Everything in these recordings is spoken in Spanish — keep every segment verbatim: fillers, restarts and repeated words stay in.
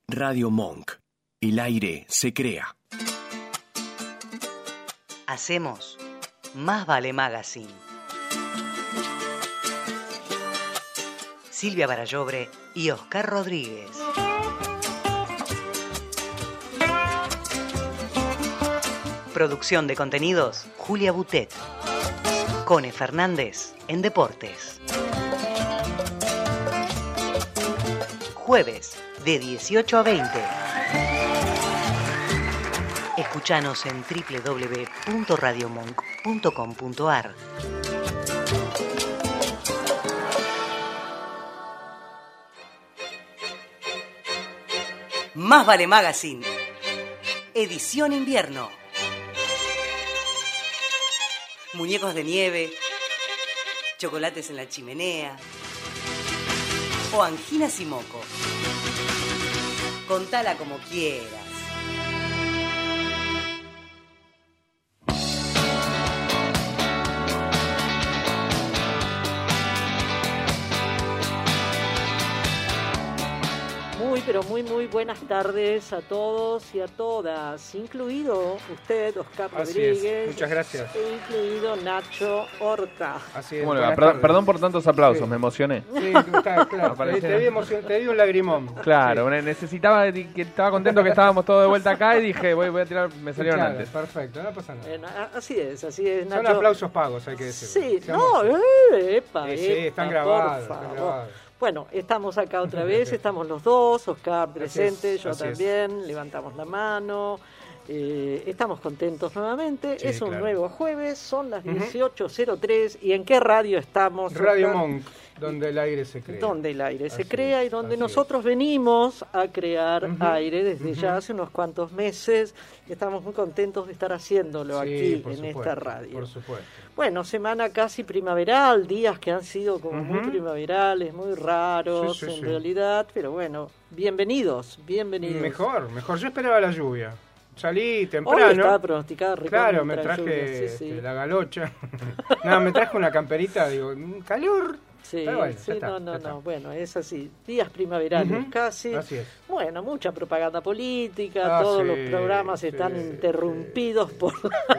Radio Monk. El aire se crea. Hacemos Más Vale Magazine. Silvia Barallobre y Oscar Rodríguez. Producción de contenidos, Julia Butet. Cone Fernández en Deportes. Jueves de dieciocho a veinte. Escuchanos en doble u doble u doble u punto radio monk punto com punto a r. Más Vale Magazine. Edición invierno. Muñecos de nieve, chocolates en la chimenea o anginas y moco. Contala como quieras. Muy, pero muy, muy buenas tardes a todos y a todas, incluido usted, Oscar Así Rodríguez. Es. Muchas gracias. E incluido Nacho Horta. Así es. Bueno, perdón, perdón por tantos aplausos, sí. Me emocioné. Sí, está, claro. te, te, di emoción, te di un lagrimón. Claro, sí. necesitaba, que estaba contento que estábamos todos de vuelta acá y dije, voy, voy a tirar, me salieron claro, antes. Perfecto, no pasa nada. Eh, así es, así es, Nacho. Son aplausos pagos, hay que decirlo. Sí, no, eh, epa, sí, epa, sí, están grabados, están grabados. Bueno, estamos acá otra vez, estamos los dos, Oscar presente, es, yo también, es. Levantamos la mano, eh, estamos contentos nuevamente, sí, es un claro. nuevo jueves, son las dieciocho cero tres, ¿y en qué radio estamos? Radio Oscar? Monk, donde el aire se crea. Donde el aire se así crea es, y donde así nosotros es. venimos a crear uh-huh, aire desde uh-huh. ya hace unos cuantos meses, estamos muy contentos de estar haciéndolo sí, aquí en supuesto, esta radio. Por supuesto. Bueno, semana casi primaveral, días que han sido como uh-huh. muy primaverales, muy raros sí, sí, en sí. realidad, pero bueno, bienvenidos, bienvenidos. Mejor, mejor, yo esperaba la lluvia. Salí temprano. Hoy estaba pronosticada Claro, me traje lluvia, sí, sí. Este, la galocha. Nada, me traje una camperita, digo, calor. Sí, bueno, sí, está, no, no, no, bueno, es así, días primaverales uh-huh. casi. Así es. Bueno, mucha propaganda política, ah, todos sí, los programas sí, están sí, interrumpidos sí, por,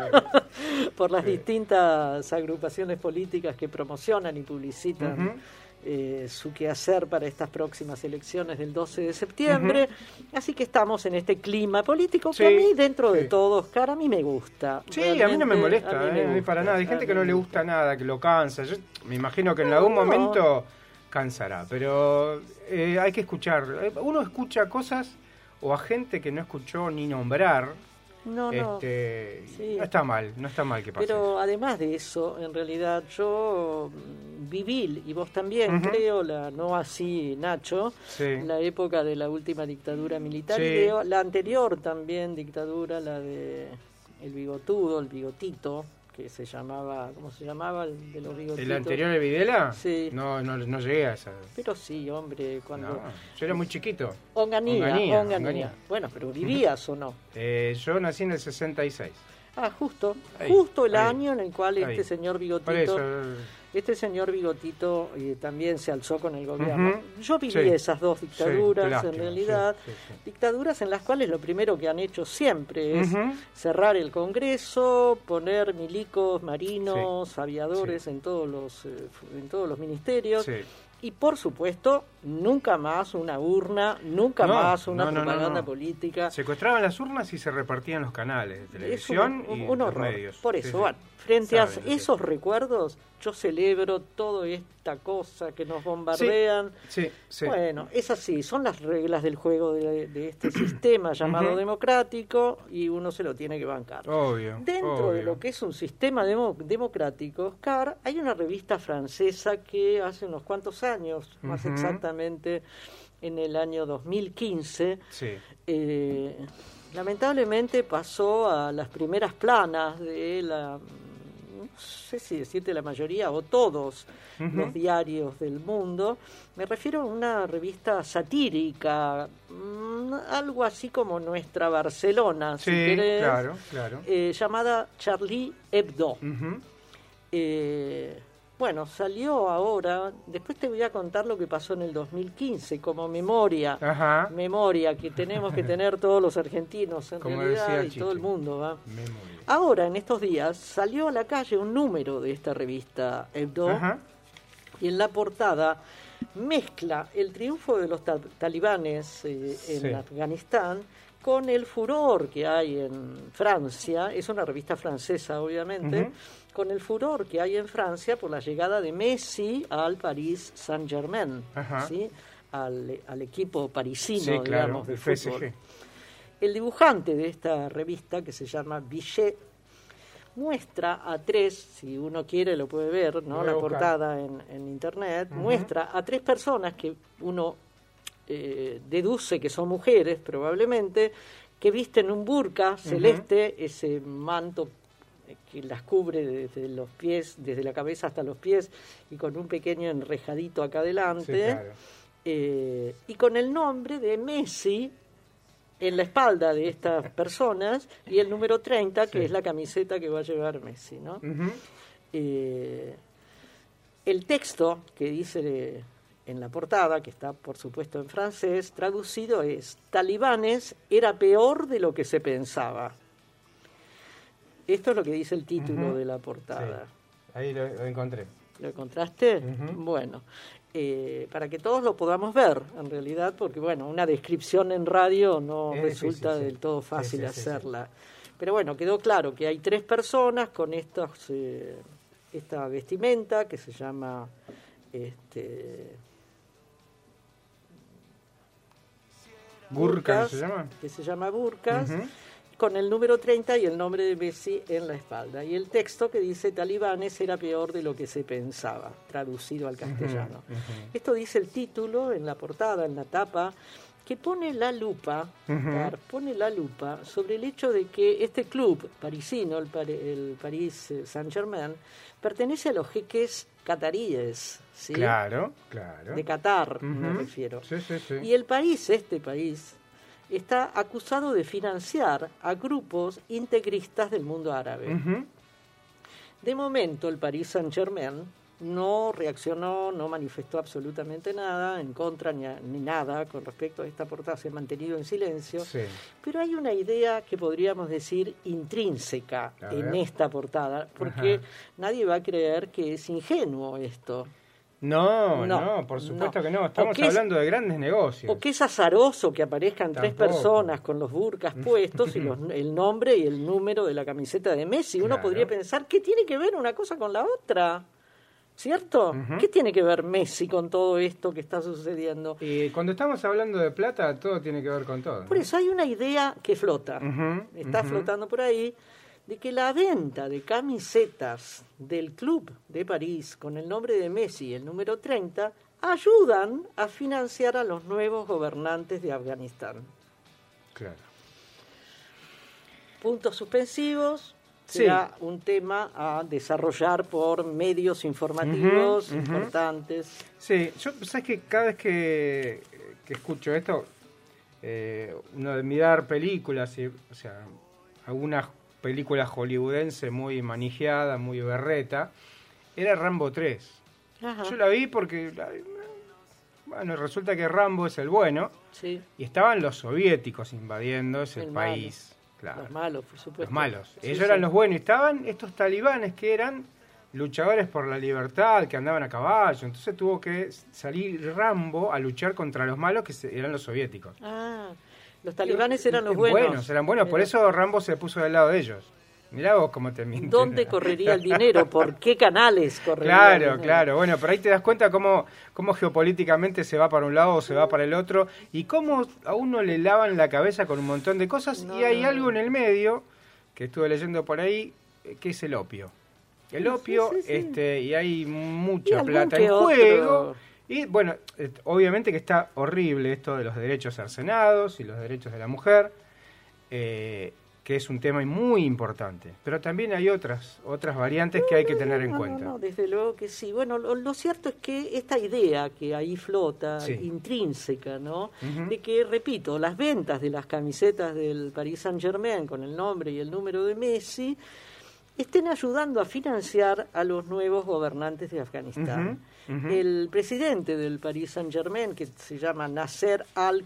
sí, por las sí. distintas agrupaciones políticas que promocionan y publicitan uh-huh. eh, su quehacer para estas próximas elecciones del doce de septiembre. Uh-huh. Así que estamos en este clima político que sí, a mí, dentro sí. de todo, Oscar, a mí me gusta. Sí, Realmente, a mí no me molesta, a mí eh, me a mí gusta, para nada. Hay gente que no le gusta nada, que lo cansa. Yo me imagino que en no, algún no. momento cansará, pero eh, hay que escuchar. Uno escucha cosas o a gente que no escuchó ni nombrar. No, no. Este, sí. no está mal, no está mal que pase. Pero además de eso, en realidad yo viví, y vos también uh-huh. creo, la no así Nacho, sí. la época de la última dictadura militar, sí. y de, la anterior también dictadura, la de el bigotudo, el bigotito, que se llamaba, ¿cómo se llamaba? El de los bigotitos. ¿El anterior de Videla? Sí. No, no, no llegué a esa. Pero sí, hombre, cuando... No, yo era muy chiquito. Onganía, Onganía, Onganía. Onganía. Bueno, pero ¿vivías o no? Eh, yo nací en el sesenta y seis. Ah, justo, ahí, justo el ahí, año en el cual ahí. este señor Bigotito... Por eso, Este señor Bigotito eh, también se alzó con el gobierno. Uh-huh. Yo viví sí. esas dos dictaduras, sí, en lástima, realidad, sí, sí, sí. dictaduras en las cuales lo primero que han hecho siempre es uh-huh. cerrar el Congreso, poner milicos, marinos, sí. aviadores sí. en todos los eh, en todos los ministerios. Sí. Y por supuesto, nunca más una urna, nunca no, más una no, no, propaganda no, no. política. Secuestraban las urnas y se repartían los canales de televisión un, y un los horror. medios. Por Sí, eso, sí. bueno, frente a Saben, esos sí. recuerdos, yo celebro toda esta cosa que nos bombardean. Sí, sí, sí. Bueno, es así, son las reglas del juego de, de este sistema llamado uh-huh. democrático y uno se lo tiene que bancar. Obvio. Dentro obvio. de lo que es un sistema demo, democrático, Oscar, hay una revista francesa que hace unos cuantos años, uh-huh. más exactamente en el año dos mil quince, sí. eh, lamentablemente pasó a las primeras planas de la, no sé si decirte la mayoría o todos uh-huh. los diarios del mundo. Me refiero a una revista satírica, mmm, algo así como Nuestra Barcelona, sí, si querés, claro, claro. Eh, llamada Charlie Hebdo. Uh-huh. Eh, bueno, salió ahora, después te voy a contar lo que pasó en el dos mil quince, como memoria, Ajá. memoria que tenemos que tener todos los argentinos en Como realidad decía y Chichi. todo el mundo, ¿va? Memoria. Ahora, en estos días, salió a la calle un número de esta revista Hebdo, Ajá. y en la portada mezcla el triunfo de los ta- talibanes eh, en Sí. Afganistán con el furor que hay en Francia, es una revista francesa obviamente, Ujú. con el furor que hay en Francia por la llegada de Messi al Paris Saint-Germain, Ajá. ¿sí? al, al equipo parisino, Sí, claro, digamos, de el F S fútbol. G. El dibujante de esta revista, que se llama Billet, muestra a tres, si uno quiere lo puede ver, Lo ¿no? voy a La buscar. portada en, en internet, Ujú. muestra a tres personas que uno eh, deduce que son mujeres, probablemente, que visten un burka celeste, ese manto eh, que las cubre desde los pies, desde la cabeza hasta los pies, y con un pequeño enrejadito acá adelante, Sí, claro. eh, y con el nombre de Messi en la espalda de estas personas, y el número treinta, que Sí. es la camiseta que va a llevar Messi, ¿no? Ujú. Eh, el texto que dice en la portada, que está por supuesto en francés, traducido es: Talibanes era peor de lo que se pensaba. Esto es lo que dice el título Ujú. de la portada. Sí. Ahí lo, lo encontré. ¿Lo encontraste? Ujú. Bueno, eh, para que todos lo podamos ver, en realidad, porque bueno, una descripción en radio no Es resulta difícil, sí. del todo Sí, fácil sí, sí, sí. hacerla. Pero bueno, quedó claro que hay tres personas con estos, eh, esta vestimenta que se llama este, Burka, ¿se llama? que se llama burkas, Ujú. con el número treinta y el nombre de Messi en la espalda. Y el texto que dice Talibanes era peor de lo que se pensaba, traducido al castellano. Ujú, ujú. Esto dice el título en la portada, en la tapa, que pone la lupa, Ujú. Par, pone la lupa sobre el hecho de que este club parisino, el, Pari- el Paris Saint-Germain, pertenece a los jeques cataríes, ¿sí? Claro, claro. De Qatar, me Ujú. refiero. Sí, sí, sí. Y el país, este país, está acusado de financiar a grupos integristas del mundo árabe. Ujú. De momento, el Paris Saint-Germain no reaccionó, no manifestó absolutamente nada en contra ni, a- ni nada con respecto a esta portada, se ha mantenido en silencio. Sí. Pero hay una idea que podríamos decir intrínseca A en ver. esta portada, porque Ajá. nadie va a creer que es ingenuo esto. No, No, no, por supuesto no. que no. O Estamos que es- hablando de grandes negocios. O que es azaroso que aparezcan tres Tampoco. personas con los burkas puestos y los- el nombre y el número de la camiseta de Messi. Uno Claro. podría pensar, ¿qué tiene que ver una cosa con la otra? ¿Cierto? Ujú. ¿Qué tiene que ver Messi con todo esto que está sucediendo? Y cuando estamos hablando de plata, todo tiene que ver con todo. ¿no? Por eso hay una idea que flota, Ujú, está ujú. flotando por ahí, de que la venta de camisetas del club de París con el nombre de Messi, el número treinta, ayudan a financiar a los nuevos gobernantes de Afganistán. Claro. Puntos suspensivos, Sí. será un tema a desarrollar por medios informativos Ujú, ujú. importantes. Sí, yo, sabes que cada vez que, que escucho esto, eh, uno de mirar películas, y, o sea, algunas películas hollywoodenses muy manijeadas, muy berreta, era Rambo tres. Ajá, Yo la vi porque, la- bueno, resulta que Rambo es el bueno, sí, y estaban los soviéticos invadiendo ese El país. Claro. los malos, por supuesto. Los malos. Sí, Ellos sí. eran los buenos. Y estaban estos talibanes que eran luchadores por la libertad, que andaban a caballo. Entonces tuvo que salir Rambo a luchar contra los malos, que se- eran los soviéticos. Ah, los talibanes eran los Eh, buenos. eran buenos. Por Era- eso Rambo se puso del lado de ellos. Mirá vos cómo te mienten. ¿Dónde correría el dinero? ¿Por qué canales correría el Claro, dinero? claro. Bueno, pero ahí te das cuenta cómo, cómo geopolíticamente se va para un lado o se va para el otro y cómo a uno le lavan la cabeza con un montón de cosas No, y hay no, algo no. en el medio que estuve leyendo por ahí eh, que es el opio. El opio, sí, sí. este, y hay Y mucha algún plata que en otro. juego. Y bueno, eh, obviamente que está horrible esto de los derechos cercenados y los derechos de la mujer. Eh, que es un tema muy importante, pero también hay otras otras variantes que hay que tener en No, no, cuenta. no, desde luego que sí. Bueno, lo, lo cierto es que esta idea que ahí flota, Sí. intrínseca, ¿no? Ujú. De que, repito, las ventas de las camisetas del Paris Saint-Germain con el nombre y el número de Messi estén ayudando a financiar a los nuevos gobernantes de Afganistán. Uh-huh, uh-huh. El presidente del Paris Saint-Germain, que se llama Nasser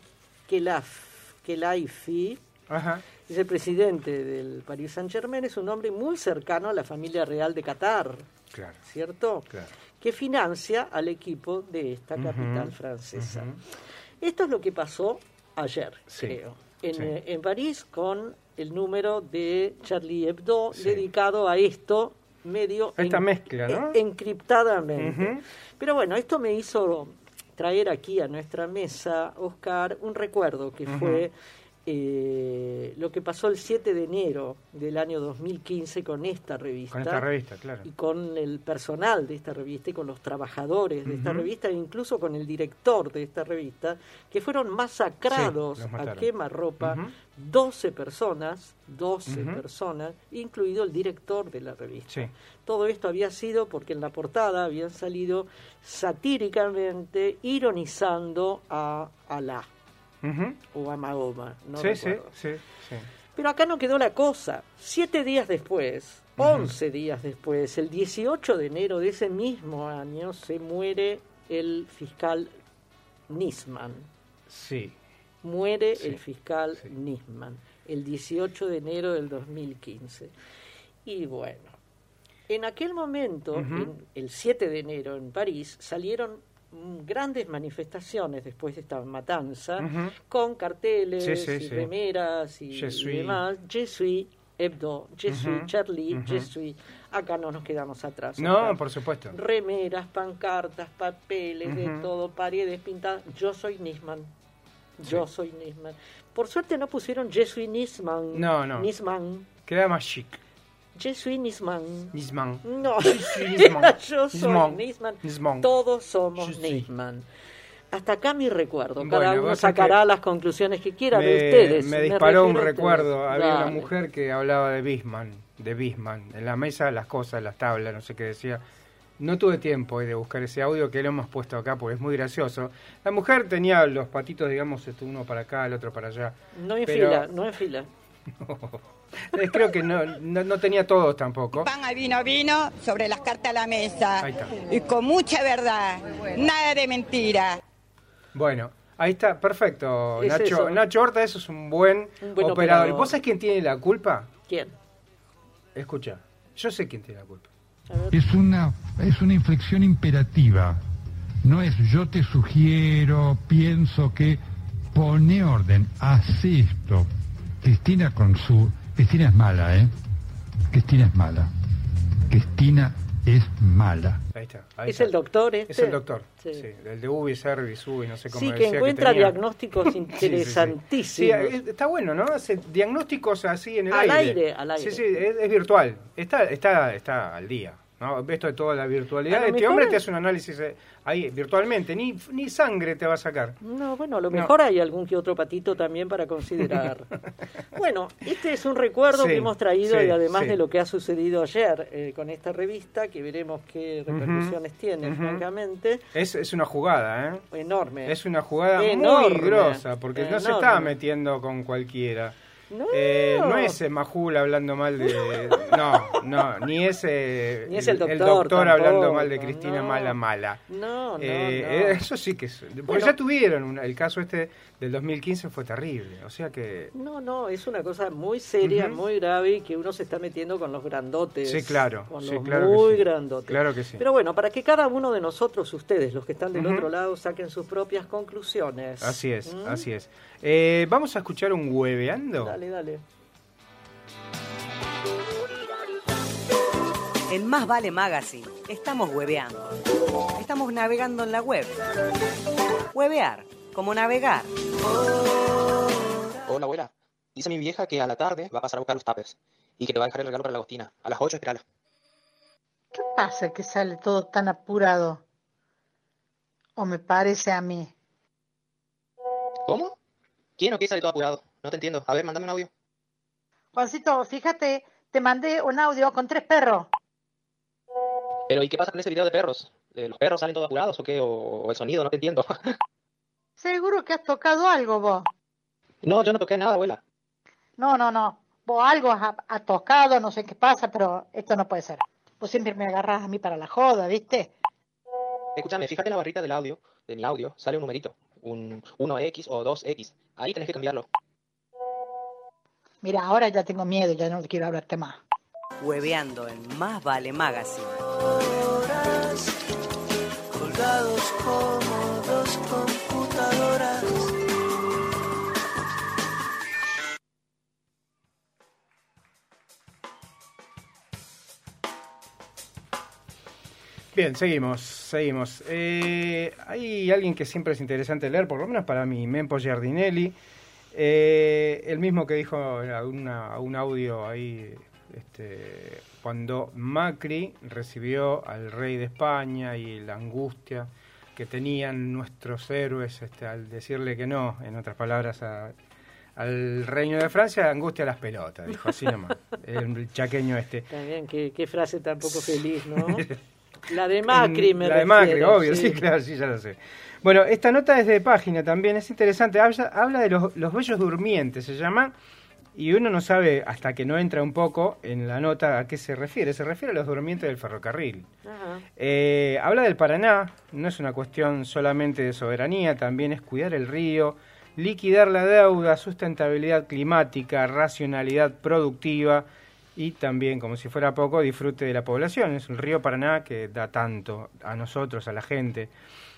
al-Khelaifi, uh-huh. es el presidente del Paris Saint-Germain, es un hombre muy cercano a la familia real de Qatar, claro. ¿cierto? Claro. Que financia al equipo de esta capital uh-huh, francesa. Uh-huh. Esto es lo que pasó ayer, sí, creo, en, sí. eh, en París con el número de Charlie Hebdo sí. dedicado a esto, medio esta en, mezcla, ¿no? en, encriptadamente. Uh-huh. Pero bueno, esto me hizo traer aquí a nuestra mesa, Oscar, un recuerdo que uh-huh. fue eh, lo que pasó el siete de enero del año dos mil quince con esta revista. Con esta revista, claro. Y con el personal de esta revista y con los trabajadores de uh-huh. esta revista e incluso con el director de esta revista, que fueron masacrados sí, a quemarropa uh-huh. doce personas, doce uh-huh. personas, incluido el director de la revista. Sí. Todo esto había sido porque en la portada habían salido satíricamente ironizando a Alá. Uh-huh. O a Mahoma, no sí, recuerdo. Sí, sí, sí. Pero acá no quedó la cosa. Siete días después, uh-huh. once días después, el dieciocho de enero de ese mismo año, se muere el fiscal Nisman. Sí. Muere sí. el fiscal sí. Nisman, el dieciocho de enero del dos mil quince. Y bueno, en aquel momento, uh-huh. en el siete de enero en París, salieron grandes manifestaciones después de esta matanza, uh-huh. con carteles sí, sí, y sí. remeras y, y demás. Je suis Hebdo, Je suis uh-huh. Charlie, uh-huh. Je suis. Acá no nos quedamos atrás. No, acá. Por supuesto. Remeras, pancartas, papeles, uh-huh. de todo, paredes pintadas. Yo soy Nisman. Yo sí. soy Nisman. Por suerte no pusieron Je suis Nisman. No, no. Nisman. Queda más chic. Je suis Nisman. Nisman. No, Je suis Nisman. Yo soy Nisman. Nisman. Nisman. Todos somos Nisman. Hasta acá mi recuerdo. Cada bueno, uno sacará las conclusiones que quiera me, de ustedes. Me disparó me un recuerdo. Había Dale. una mujer que hablaba de Bismarck, de Bismarck, en la mesa, las cosas, las tablas, no sé qué decía. No tuve tiempo de buscar ese audio que lo hemos puesto acá porque es muy gracioso. La mujer tenía los patitos, digamos, uno para acá, el otro para allá. No en pero... fila, no en fila. No. Creo que no, no, no tenía todos tampoco. Pan a vino vino, sobre las cartas a la mesa. Y con mucha verdad, nada de mentira. Bueno, ahí está, perfecto. Es Nacho, eso. Nacho Horta, eso es un buen, un buen operador. operador. ¿Y vos sabés quién tiene la culpa? ¿Quién? Escucha, yo sé quién tiene la culpa. Es una, es una inflexión imperativa. No es yo te sugiero, pienso que... Pone orden, hace esto. Cristina con su... Cristina es mala, ¿eh? Cristina es mala. Cristina es mala. Ahí está. Ahí ¿Es está. el doctor este? Es el doctor, sí. sí. sí el de Ubi, Service, Ubi, no sé cómo Sí, decía que encuentra que tenía. diagnósticos interesantísimos. Sí, sí, sí. Está bueno, ¿no? Hace diagnósticos así en el al aire. Al aire, al aire. Sí, sí, es, es virtual. Está, está, está al día, ¿no? Esto de toda la virtualidad. Este mejor... hombre te hace un análisis ahí virtualmente, ni, ni sangre te va a sacar. No, bueno, a lo mejor no. hay algún que otro patito también para considerar. Bueno, este es un recuerdo sí, que hemos traído sí, y además sí. de lo que ha sucedido ayer eh, con esta revista, que veremos qué repercusiones uh-huh, tiene, uh-huh. francamente. Es, es una jugada, ¿eh? Enorme. Es una jugada Enorme. muy grosa, porque Enorme. no se está metiendo con cualquiera. No. Eh, no es eh, Majul hablando mal de... No, no, ni es, eh, ni es el doctor, el doctor tampoco, hablando mal de Cristina no. Mala Mala. No, no, eh, no. Eh, eso sí que es... Porque bueno, ya tuvieron, una, el caso este del dos mil quince fue terrible, o sea que... No, no, es una cosa muy seria, uh-huh. muy grave, y que uno se está metiendo con los grandotes. Sí, claro. Con sí, los claro muy que sí. grandotes. Claro que sí. Pero bueno, para que cada uno de nosotros, ustedes, los que están del uh-huh. otro lado, saquen sus propias conclusiones. Así es, ¿Mm? así es. Eh, Vamos a escuchar un hueveando. Dale, dale. En Más Vale Magazine estamos hueveando. Estamos navegando en la web. Huevear, como navegar. Hola, abuela. Dice mi vieja que a la tarde va a pasar a buscar los tapers y que te va a dejar el regalo para la Agostina. A las ocho, espérala. ¿Qué pasa que sale todo tan apurado? ¿O me parece a mí? ¿Cómo? ¿Quién o qué sale todo apurado? No te entiendo. A ver, mándame un audio. Juancito, fíjate, te mandé un audio con tres perros. Pero ¿y qué pasa con ese video de perros? ¿Los perros salen todos apurados o qué? ¿O, o el sonido? No te entiendo. Seguro que has tocado algo vos. No, yo no toqué nada, abuela. No, no, no. Vos algo has, has tocado, no sé qué pasa, pero esto no puede ser. Vos siempre me agarrás a mí para la joda, ¿viste? Escúchame, fíjate en la barrita del audio, de mi audio, sale un numerito, un uno equis o dos equis. Ahí tenés que cambiarlo. Mira, ahora ya tengo miedo, ya no quiero hablarte más. Hueveando en Más Vale Magazine. Colgados como dos computadoras. Bien, seguimos, seguimos. Eh, hay alguien que siempre es interesante leer, por lo menos para mí, Mempo Giardinelli, eh, el mismo que dijo a, una, a un audio ahí, este, cuando Macri recibió al rey de España y la angustia que tenían nuestros héroes este, al decirle que no, en otras palabras, a, al reino de Francia, angustia a las pelotas, dijo así nomás, el chaqueño este. También, qué, qué frase tan poco feliz, ¿no? La de Macri, me La de refiero, Macri, obvio, sí. sí, claro, sí, ya lo sé. Bueno, esta nota es de página también, es interesante, habla, habla de los, los bellos durmientes, se llama, y uno no sabe, hasta que no entra un poco en la nota, a qué se refiere. Se refiere a los durmientes del ferrocarril. Ajá. Eh, habla del Paraná, no es una cuestión solamente de soberanía, también es cuidar el río, liquidar la deuda, sustentabilidad climática, racionalidad productiva, y también, como si fuera poco, disfrute de la población. Es el río Paraná que da tanto a nosotros, a la gente.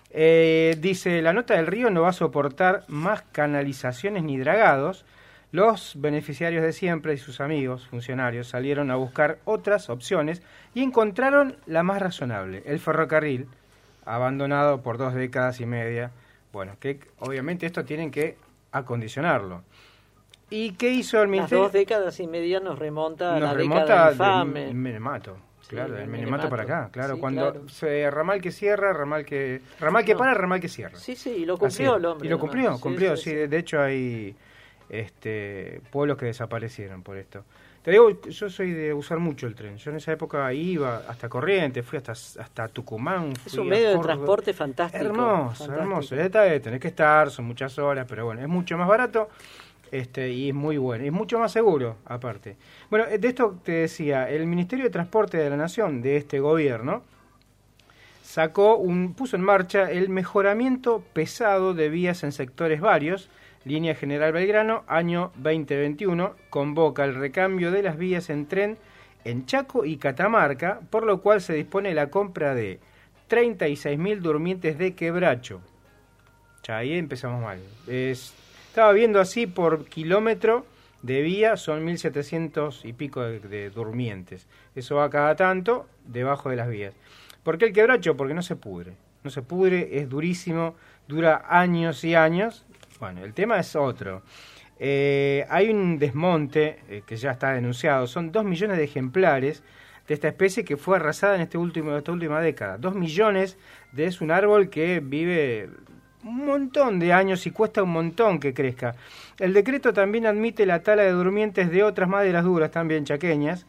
Eh, dice, la nota del río no va a soportar más canalizaciones ni dragados. Los beneficiarios de siempre y sus amigos, funcionarios, salieron a buscar otras opciones y encontraron la más razonable, el ferrocarril, abandonado por dos décadas y media. Bueno, que obviamente esto tienen que acondicionarlo. ¿Y qué hizo el ministerio? Las dos décadas y media nos remonta a Nos la remonta década infame. del Menemato, claro, Sí, del del Menemato para acá, claro, sí, cuando claro. se ramal que cierra, ramal que ramal que No. para, ramal que cierra. Sí, sí, y lo cumplió Así, el hombre. y lo además. cumplió, Sí, cumplió, sí, sí, sí. de hecho hay este pueblos que desaparecieron por esto. Te digo, yo soy de usar mucho el tren. Yo en esa época iba hasta Corrientes, fui hasta hasta Tucumán. Es fui un a medio de Córdoba. transporte fantástico. Hermoso, fantástico. hermoso. La neta es, tenés que estar, son muchas horas, pero bueno, es mucho más barato. Este, y es muy bueno, y es mucho más seguro, aparte. Bueno, de esto te decía, el Ministerio de Transporte de la Nación, de este gobierno, sacó un, puso en marcha el mejoramiento pesado de vías en sectores varios. Línea General Belgrano, año veinte veintiuno, convoca el recambio de las vías en tren en Chaco y Catamarca, por lo cual se dispone la compra de treinta y seis mil durmientes de quebracho. Ya ahí empezamos mal. Es... Estaba viendo así por kilómetro de vía, son mil setecientos y pico de, de durmientes. Eso va cada tanto debajo de las vías. ¿Por qué el quebracho? Porque no se pudre. No se pudre, es durísimo, dura años y años. Bueno, el tema es otro. Eh, hay un desmonte eh, que ya está denunciado. Son dos millones de ejemplares de esta especie que fue arrasada en este último, esta última década. Dos millones de es un árbol que vive un montón de años y cuesta un montón que crezca. El decreto también admite la tala de durmientes de otras maderas duras, también chaqueñas,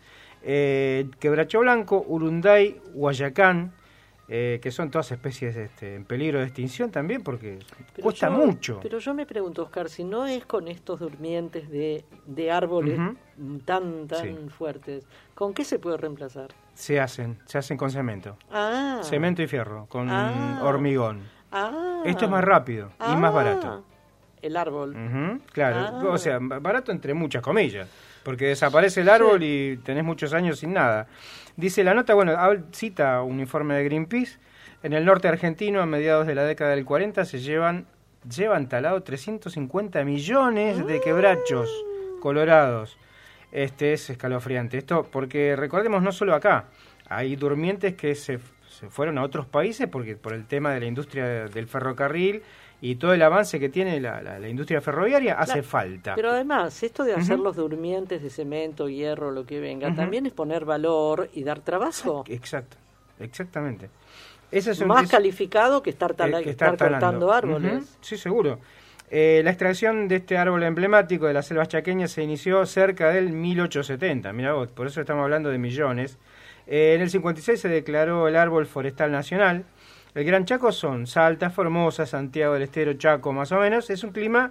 eh, quebracho blanco, urunday, guayacán, eh, que son todas especies este, en peligro de extinción también, porque Pero cuesta yo- mucho. Pero yo me pregunto, Oscar, si no es con estos durmientes de, de árboles Ujú. tan tan Sí. fuertes, ¿con qué se puede reemplazar? Se hacen, se hacen con cemento. Ah, Cemento y fierro, con Ah. hormigón. ah, Esto es más rápido y más ah, barato. El árbol. Ujú, claro, Ah. o sea, barato entre muchas comillas, porque desaparece el árbol y tenés muchos años sin nada. Dice la nota, bueno, hab- cita un informe de Greenpeace, en el norte argentino a mediados de la década del cuarenta se llevan, llevan talado trescientos cincuenta millones de quebrachos colorados. Este es escalofriante. Esto porque recordemos, no solo acá, hay durmientes que se, se fueron a otros países porque por el tema de la industria del ferrocarril y todo el avance que tiene la, la, la industria ferroviaria hace Claro, falta. Pero además, esto de hacer Ujú. los durmientes de cemento, hierro, lo que venga, Ujú. también es poner valor y dar trabajo. Exacto, exactamente. Ese es un- Más es- calificado que estar, tala- eh, que estar estar talando. cortando árboles. Ujú, sí, seguro. Eh, la extracción de este árbol emblemático de las selvas chaqueñas se inició cerca del mil ochocientos setenta, mira vos, por eso estamos hablando de millones. Eh, en el cincuenta y seis se declaró el árbol forestal nacional. El Gran Chaco son Salta, Formosa, Santiago del Estero, Chaco, más o menos. Es un clima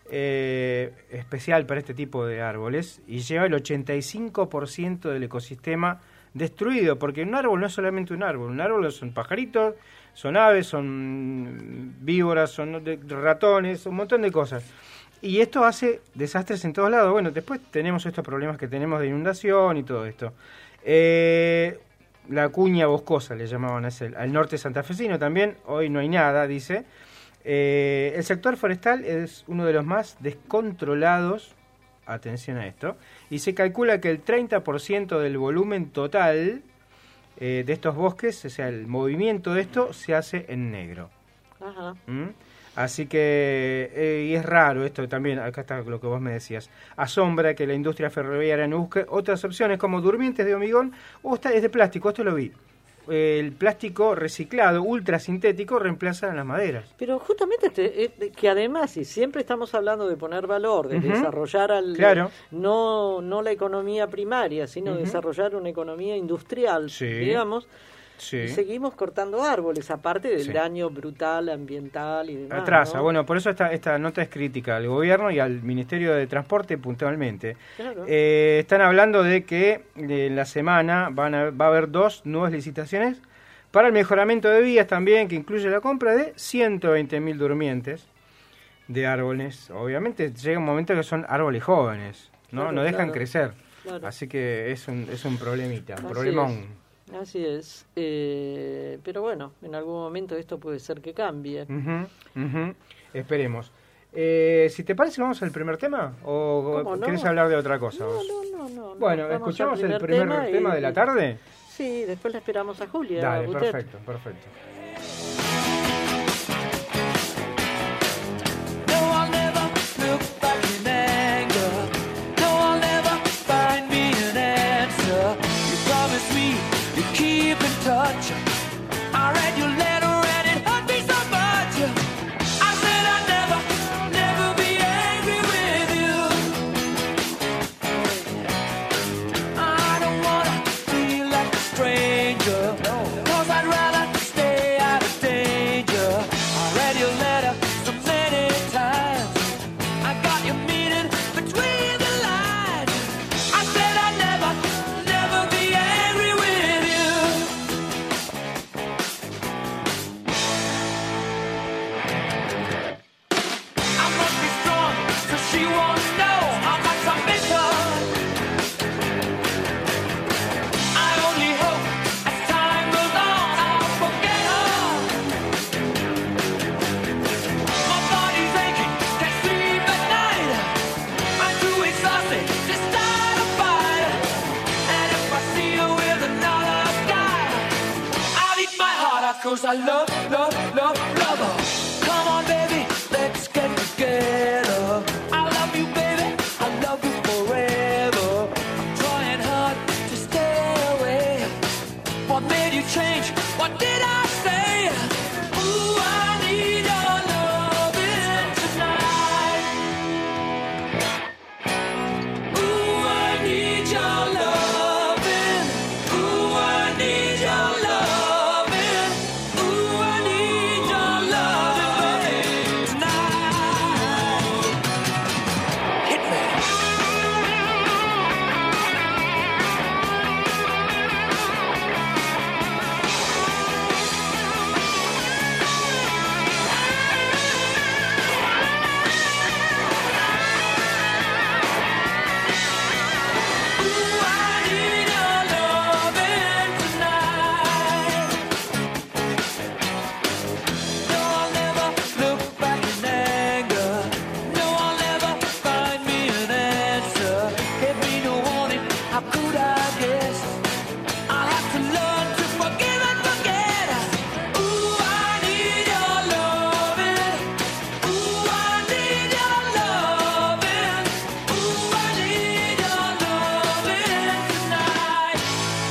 eh, especial para este tipo de árboles y lleva el ochenta y cinco por ciento del ecosistema destruido, porque un árbol no es solamente un árbol, un árbol son pajaritos, son aves, son víboras, son ratones, un montón de cosas. Y esto hace desastres en todos lados. Bueno, después tenemos estos problemas que tenemos de inundación y todo esto. Eh, la cuña boscosa le llamaban a ese, al norte santafesino también, hoy no hay nada, dice. Eh, el sector forestal es uno de los más descontrolados, atención a esto, y se calcula que el treinta por ciento del volumen total eh, de estos bosques, o sea, el movimiento de esto, se hace en negro. Ajá. ¿Mm? Así que, eh, y es raro esto también, acá está lo que vos me decías, asombra que la industria ferroviaria no busque otras opciones como durmientes de hormigón o esta es de plástico, esto lo vi. El plástico reciclado, ultra sintético, reemplaza las maderas. Pero justamente este, este, que además, si siempre estamos hablando de poner valor, de uh-huh. desarrollar al, claro. no, no la economía primaria, sino uh-huh. desarrollar una economía industrial, sí. digamos, sí. y seguimos cortando árboles, aparte del sí. daño brutal ambiental y demás. Atrasa, ¿no? bueno, por eso esta, esta nota es crítica al gobierno y al Ministerio de Transporte puntualmente. Claro. Eh, están hablando de que en la semana van a, va a haber dos nuevas licitaciones para el mejoramiento de vías también, que incluye la compra de ciento veinte mil durmientes de árboles. Obviamente llega un momento que son árboles jóvenes, ¿no? Claro, no dejan claro. crecer. Claro. Así que es un, es un problemita, un Así problemón. es. Así es, eh, pero bueno, en algún momento esto puede ser que cambie. Uh-huh, uh-huh. Esperemos. Eh, si te parece, vamos al primer tema o ¿Cómo no? quieres hablar de otra cosa. No, vos? no, no, no. Bueno, Vamos escuchamos al el primer primer tema, tema y- de la tarde. Sí, después la esperamos a Julia. Dale, Butet. perfecto, perfecto. No, I'll never look back in anger. No, I'll never find me an answer. You promised me you'd keep in touch. I read your letter and it hurt me so much. I said I'd never, never be angry with you. I don't wanna feel like a stranger, 'cause I'd rather stay out of danger. I read your letter so many times. I got your meaning between the lines. I said I'd never, never be angry with you. I must be strong, so she won't know how much I miss her. I only hope as time goes on I'll forget her. My body's aching, can't sleep at night. I'm too exhausted to start a fight. And if I see her with another guy, I'll eat my heart out 'cause I love, love, love, love her. Come on, baby, let's get together. I love you, baby, I love you forever. I'm trying hard to stay away. What made you change? What did I say? Ooh, I need your loving tonight. Ooh, I need your loving. Ooh, I need your loving. Ooh, I need your loving tonight. Hit me. Ooh, I need your loving tonight. No, I'll never look back in anger. No, I'll never find me an answer. Gave me no warning, how could I guess? I'll have to learn to forgive and forget. Ooh, I need your loving. Ooh, I need your loving. Ooh, I need your loving tonight.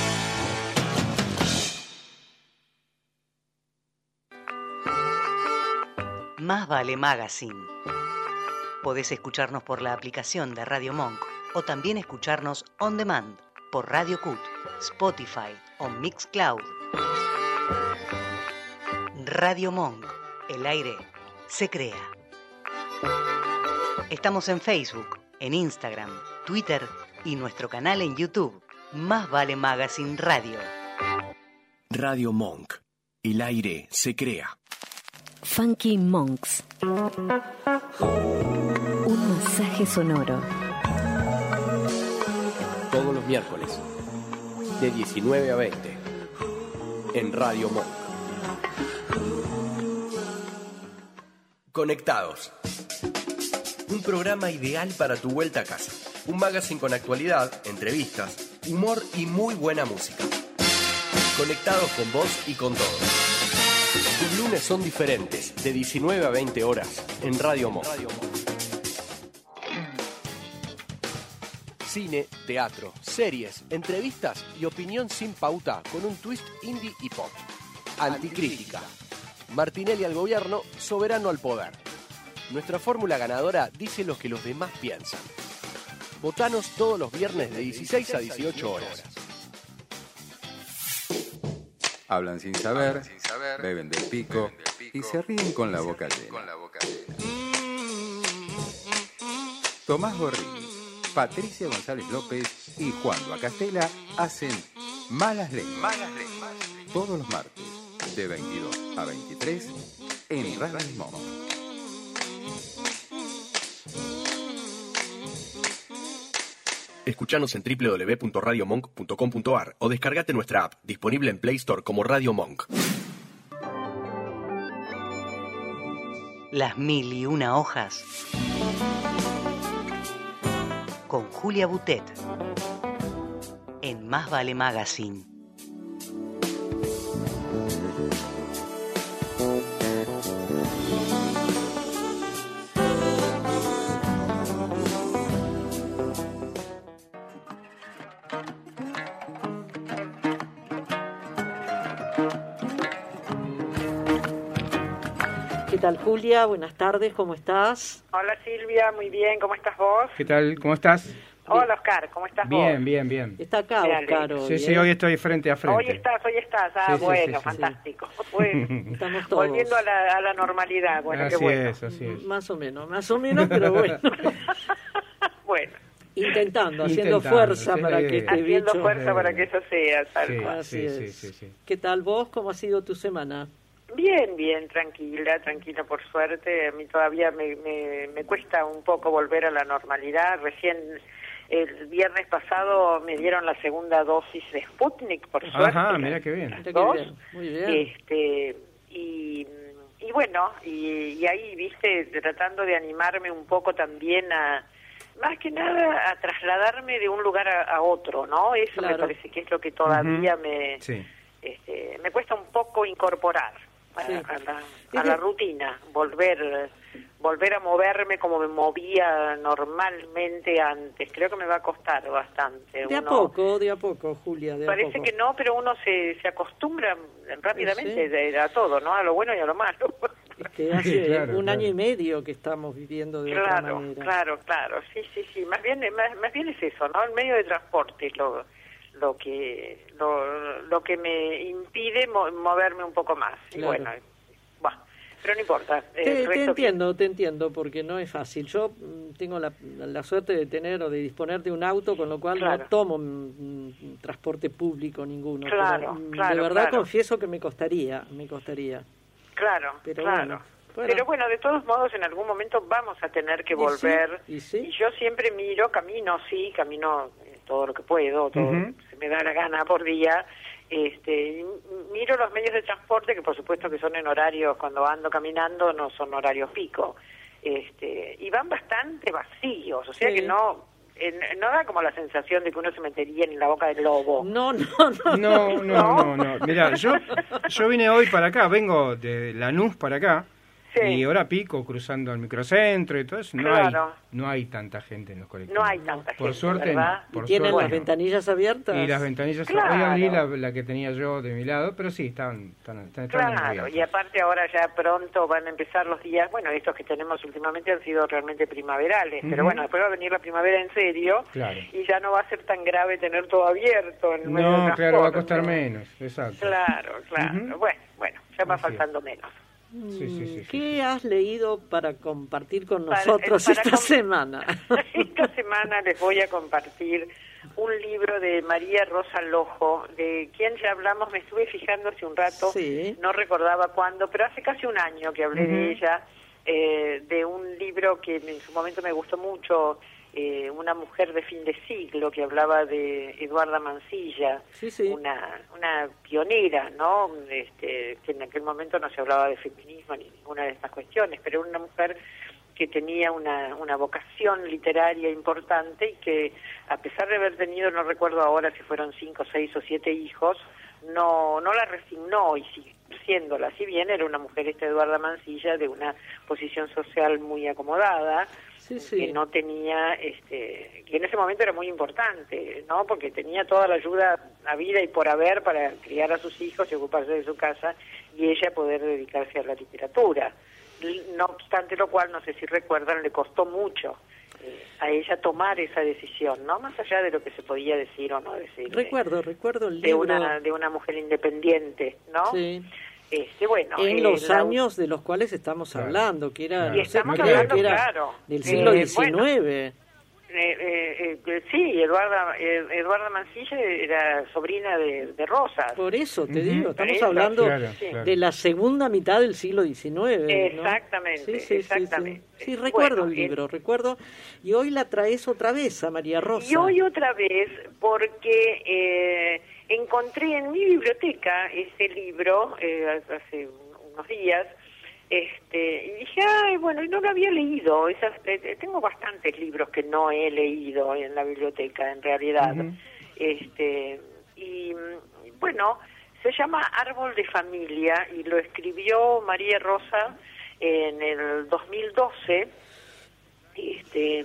Más vale Magazine. Podés escucharnos por la aplicación de Radio Monk o también escucharnos on demand por Radio Cut, Spotify o Mixcloud. Radio Monk. El aire se crea. Estamos en Facebook, en Instagram, Twitter y nuestro canal en YouTube. Más vale Magazine Radio. Radio Monk. El aire se crea. Funky Monks. Un masaje sonoro. Todos los miércoles, de diecinueve a veinte, en Radio Monk. Conectados. Un programa ideal para tu vuelta a casa. Un magazine con actualidad, entrevistas, humor y muy buena música. Conectados con vos y con todos. Tus lunes son diferentes, de diecinueve a veinte horas, en Radio Monk. Cine, teatro, series, entrevistas y opinión sin pauta con un twist indie y pop. Anticrítica. Martinelli al gobierno, soberano al poder. Nuestra fórmula ganadora dice lo que los demás piensan. Votanos todos los viernes de dieciséis a dieciocho horas. Hablan sin saber, beben del pico y se ríen con la boca llena. Tomás Gorrini, Patricia González López y Juan Bacastela hacen Malas Lenguas. Todos los martes, de veintidós a veintitrés, en Radio Monk. Escuchanos en doble u doble u doble u punto radio monk punto com punto a r o descargate nuestra app, disponible en Play Store como Radio Monk. Las mil y una hojas. Con Julia Butet. En Más Vale Magazine. ¿Qué tal, Julia? Buenas tardes, ¿cómo estás? Hola, Silvia, muy bien, ¿cómo estás vos? ¿Qué tal? ¿Cómo estás? Hola, Oscar, ¿cómo estás vos? Bien, bien, bien. Está acá, Me Oscar. alegro. hoy, Sí, sí, ¿eh? hoy estoy frente a frente. Hoy estás, hoy estás, ah, Sí, sí, bueno, sí, sí, fantástico. Pues, Estamos todos. volviendo a la, a la normalidad, bueno, Así qué bueno. es, así es. Más o menos, más o menos, pero bueno. Bueno, Intentando, haciendo Intentando, fuerza sí. para que este haciendo bicho... fuerza para que eso sea, tal Sí, cual. Así sí, es. sí, sí, sí. ¿Qué tal vos? ¿Cómo ha sido tu semana? Bien, bien, tranquila, tranquila por suerte. A mí todavía me, me, me cuesta un poco volver a la normalidad. Recién el viernes pasado me dieron la segunda dosis de Sputnik, por suerte. Ajá, mira qué bien. Mira qué Dos. bien, muy bien. Este, y, y bueno, y, y ahí, viste, tratando de animarme un poco también a, más que nada, a trasladarme de un lugar a, a otro, ¿no? Eso Claro. me parece que es lo que todavía Ujú. me, Sí. este, me cuesta un poco incorporar a, Sí. a la, Es a la que- rutina, volver volver a moverme como me movía normalmente antes. Creo que me va a costar bastante. De a Uno- poco, de a poco, Julia, de a Parece poco. que no, pero uno se, se acostumbra rápidamente Sí. de- a todo, ¿no? A lo bueno y a lo malo. Es que hace Claro, un claro. año y medio que estamos viviendo de otra Claro, manera. claro, claro. Sí, sí, sí. Más bien, más, más bien es eso, ¿no? El medio de transporte es lo, lo que lo, lo que me impide mo- moverme un poco más. Y Claro. bueno, bah, pero no importa. Te, el te resto bien. entiendo, te entiendo, porque no es fácil. Yo mm, tengo la, la suerte de tener o de disponer de un auto, con lo cual Claro. no tomo mm, mm, transporte público ninguno. Claro, Pero, mm, claro, de verdad claro. confieso que me costaría, me costaría. Claro, Pero claro. bueno, bueno. Pero bueno, de todos modos, en algún momento vamos a tener que Y volver. sí, y sí. Y yo siempre miro, camino, sí, camino eh, todo lo que puedo, todo Ujú. se me da la gana por día. Este, y m- miro los medios de transporte, que por supuesto que son en horarios, cuando ando caminando, no son horarios pico. Este, y van bastante vacíos, o sea Sí. que no, eh, no da como la sensación de que uno se metería en la boca del lobo. No, no, no. No, no, no, no. Mira, yo, yo vine hoy para acá, vengo de Lanús para acá, Sí. y ahora pico cruzando el microcentro y todo eso. No, Claro. hay, no hay tanta gente en los colectivos. No hay tanta Por gente, suerte ¿verdad? no. Por ¿Tienen suerte las no. ventanillas abiertas? Y las ventanillas, Claro. hoy abrí la, la que tenía yo de mi lado, pero sí, estaban, están, están, estaban Claro, abiertas. y aparte ahora ya pronto van a empezar los días, bueno, estos que tenemos últimamente han sido realmente primaverales, pero Ujú. bueno, después va a venir la primavera en serio Claro. y ya no va a ser tan grave tener todo abierto en el medio No, del claro, va a transporte. costar menos, exacto. Claro, claro, Ujú. bueno, bueno, ya va Así es. faltando menos. Sí, sí, sí, sí, ¿Qué has leído para compartir con Para- nosotros para esta com- semana? Esta semana les voy a compartir un libro de María Rosa Lojo, de quien ya hablamos, me estuve fijando hace un rato, Sí. no recordaba cuándo, pero hace casi un año que hablé Ujú. de ella, eh, de un libro que en su momento me gustó mucho, eh, Una mujer de fin de siglo, que hablaba de Eduarda Mansilla, Sí, sí. una una pionera, ¿no? Este, que en aquel momento no se hablaba de feminismo ni ninguna de estas cuestiones, pero una mujer que tenía una, una vocación literaria importante y que, a pesar de haber tenido, no recuerdo ahora si fueron cinco, seis o siete hijos, no no la resignó y sigue siéndola. Si bien era una mujer, esta Eduarda Mansilla, de una posición social muy acomodada, Sí, sí. que no tenía, este, que en ese momento era muy importante, ¿no? Porque tenía toda la ayuda a vida y por haber para criar a sus hijos y ocuparse de su casa, y ella poder dedicarse a la literatura. No obstante lo cual, no sé si recuerdan, le costó mucho eh, a ella tomar esa decisión, ¿no? Más allá de lo que se podía decir o no decir. de- Recuerdo, recuerdo el de libro. una de una mujer independiente, ¿no? Sí. Este, bueno, En eh, los la- años de los cuales estamos hablando, que era, Y no sé, estamos creo hablando, que era claro, del siglo eh, diecinueve. Eh, eh, eh, sí, Eduarda, eh, Eduarda Mansilla era sobrina de, de Rosas. Por eso te Ujú. digo, Por estamos eso, hablando claro, claro. de la segunda mitad del siglo diecinueve. ¿no? Exactamente, Sí, sí, sí, exactamente. Sí, Sí, recuerdo Bueno, el libro, recuerdo. Y hoy la traes otra vez a María Rosa. Y hoy otra vez, porque eh, encontré en mi biblioteca este libro eh, hace unos días, este, y dije, ay, bueno, y no lo había leído. Esas, eh, tengo bastantes libros que no he leído en la biblioteca, en realidad. Ujú. este Y mm, bueno, se llama Árbol de Familia y lo escribió María Rosa en el dos mil doce. Este,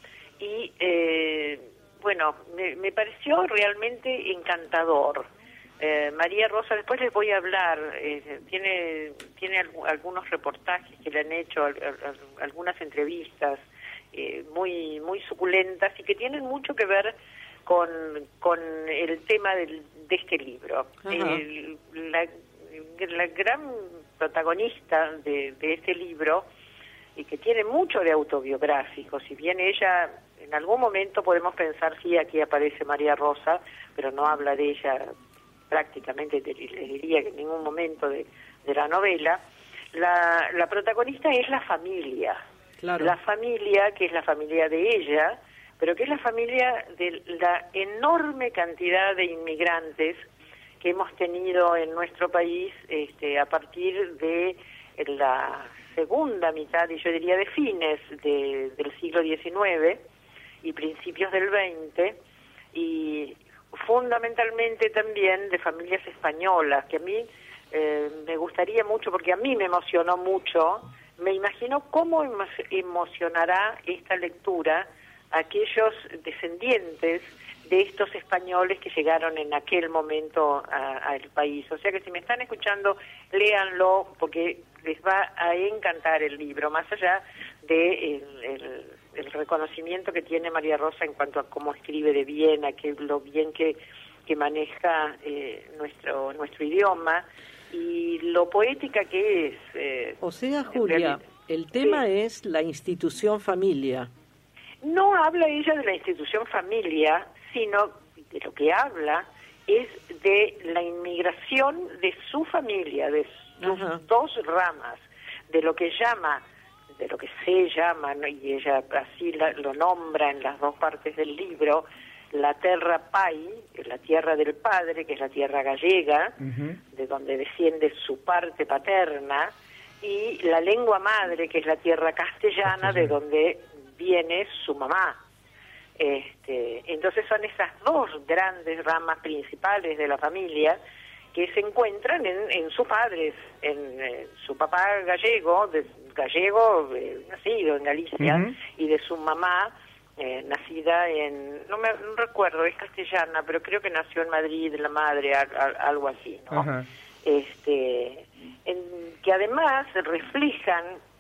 y eh, bueno, me, me pareció realmente encantador. Eh, María Rosa, después les voy a hablar, eh, tiene tiene algu- algunos reportajes que le han hecho, al- al- algunas entrevistas eh, muy muy suculentas y que tienen mucho que ver con, con el tema del, de este libro. Ajá. El- la, la gran protagonista de, de este libro, y que tiene mucho de autobiográfico, si bien ella, en algún momento podemos pensar, sí, aquí aparece María Rosa, pero no habla de ella prácticamente, te- les diría que en ningún momento de, de la novela. La, la protagonista es la familia, Claro. la familia que es la familia de ella, pero que es la familia de la enorme cantidad de inmigrantes que hemos tenido en nuestro país este, a partir de la segunda mitad, y yo diría de fines de- del siglo diecinueve y principios del veinte, y fundamentalmente también de familias españolas, que a mí eh, me gustaría mucho, porque a mí me emocionó mucho. Me imagino cómo emo- emocionará esta lectura a aquellos descendientes de estos españoles que llegaron en aquel momento a- al país. O sea que si me están escuchando, léanlo, porque les va a encantar el libro, más allá de el, el- el reconocimiento que tiene María Rosa en cuanto a cómo escribe de bien, a que lo bien que, que maneja eh, nuestro nuestro idioma y lo poética que es. eh, O sea, en Julia, realidad. el tema es la institución familia. No habla ella de la institución familia, sino de lo que habla es de la inmigración de su familia, de sus Ajá. dos ramas, de lo que llama, de lo que se llama, ¿no? Y ella así la- lo nombra en las dos partes del libro, la terra pai, que es la tierra del padre, que es la tierra gallega, de donde desciende su parte paterna, y la lengua madre, que es la tierra castellana, de donde viene su mamá. Este, entonces son esas dos grandes ramas principales de la familia que se encuentran en, en sus padres, en eh, su papá gallego, de, gallego eh, nacido en Galicia, Ujú. y de su mamá eh, nacida en, no me no recuerdo, es castellana, pero creo que nació en Madrid, la madre, al- al- algo así, ¿no? Ajá. este en- que además reflejan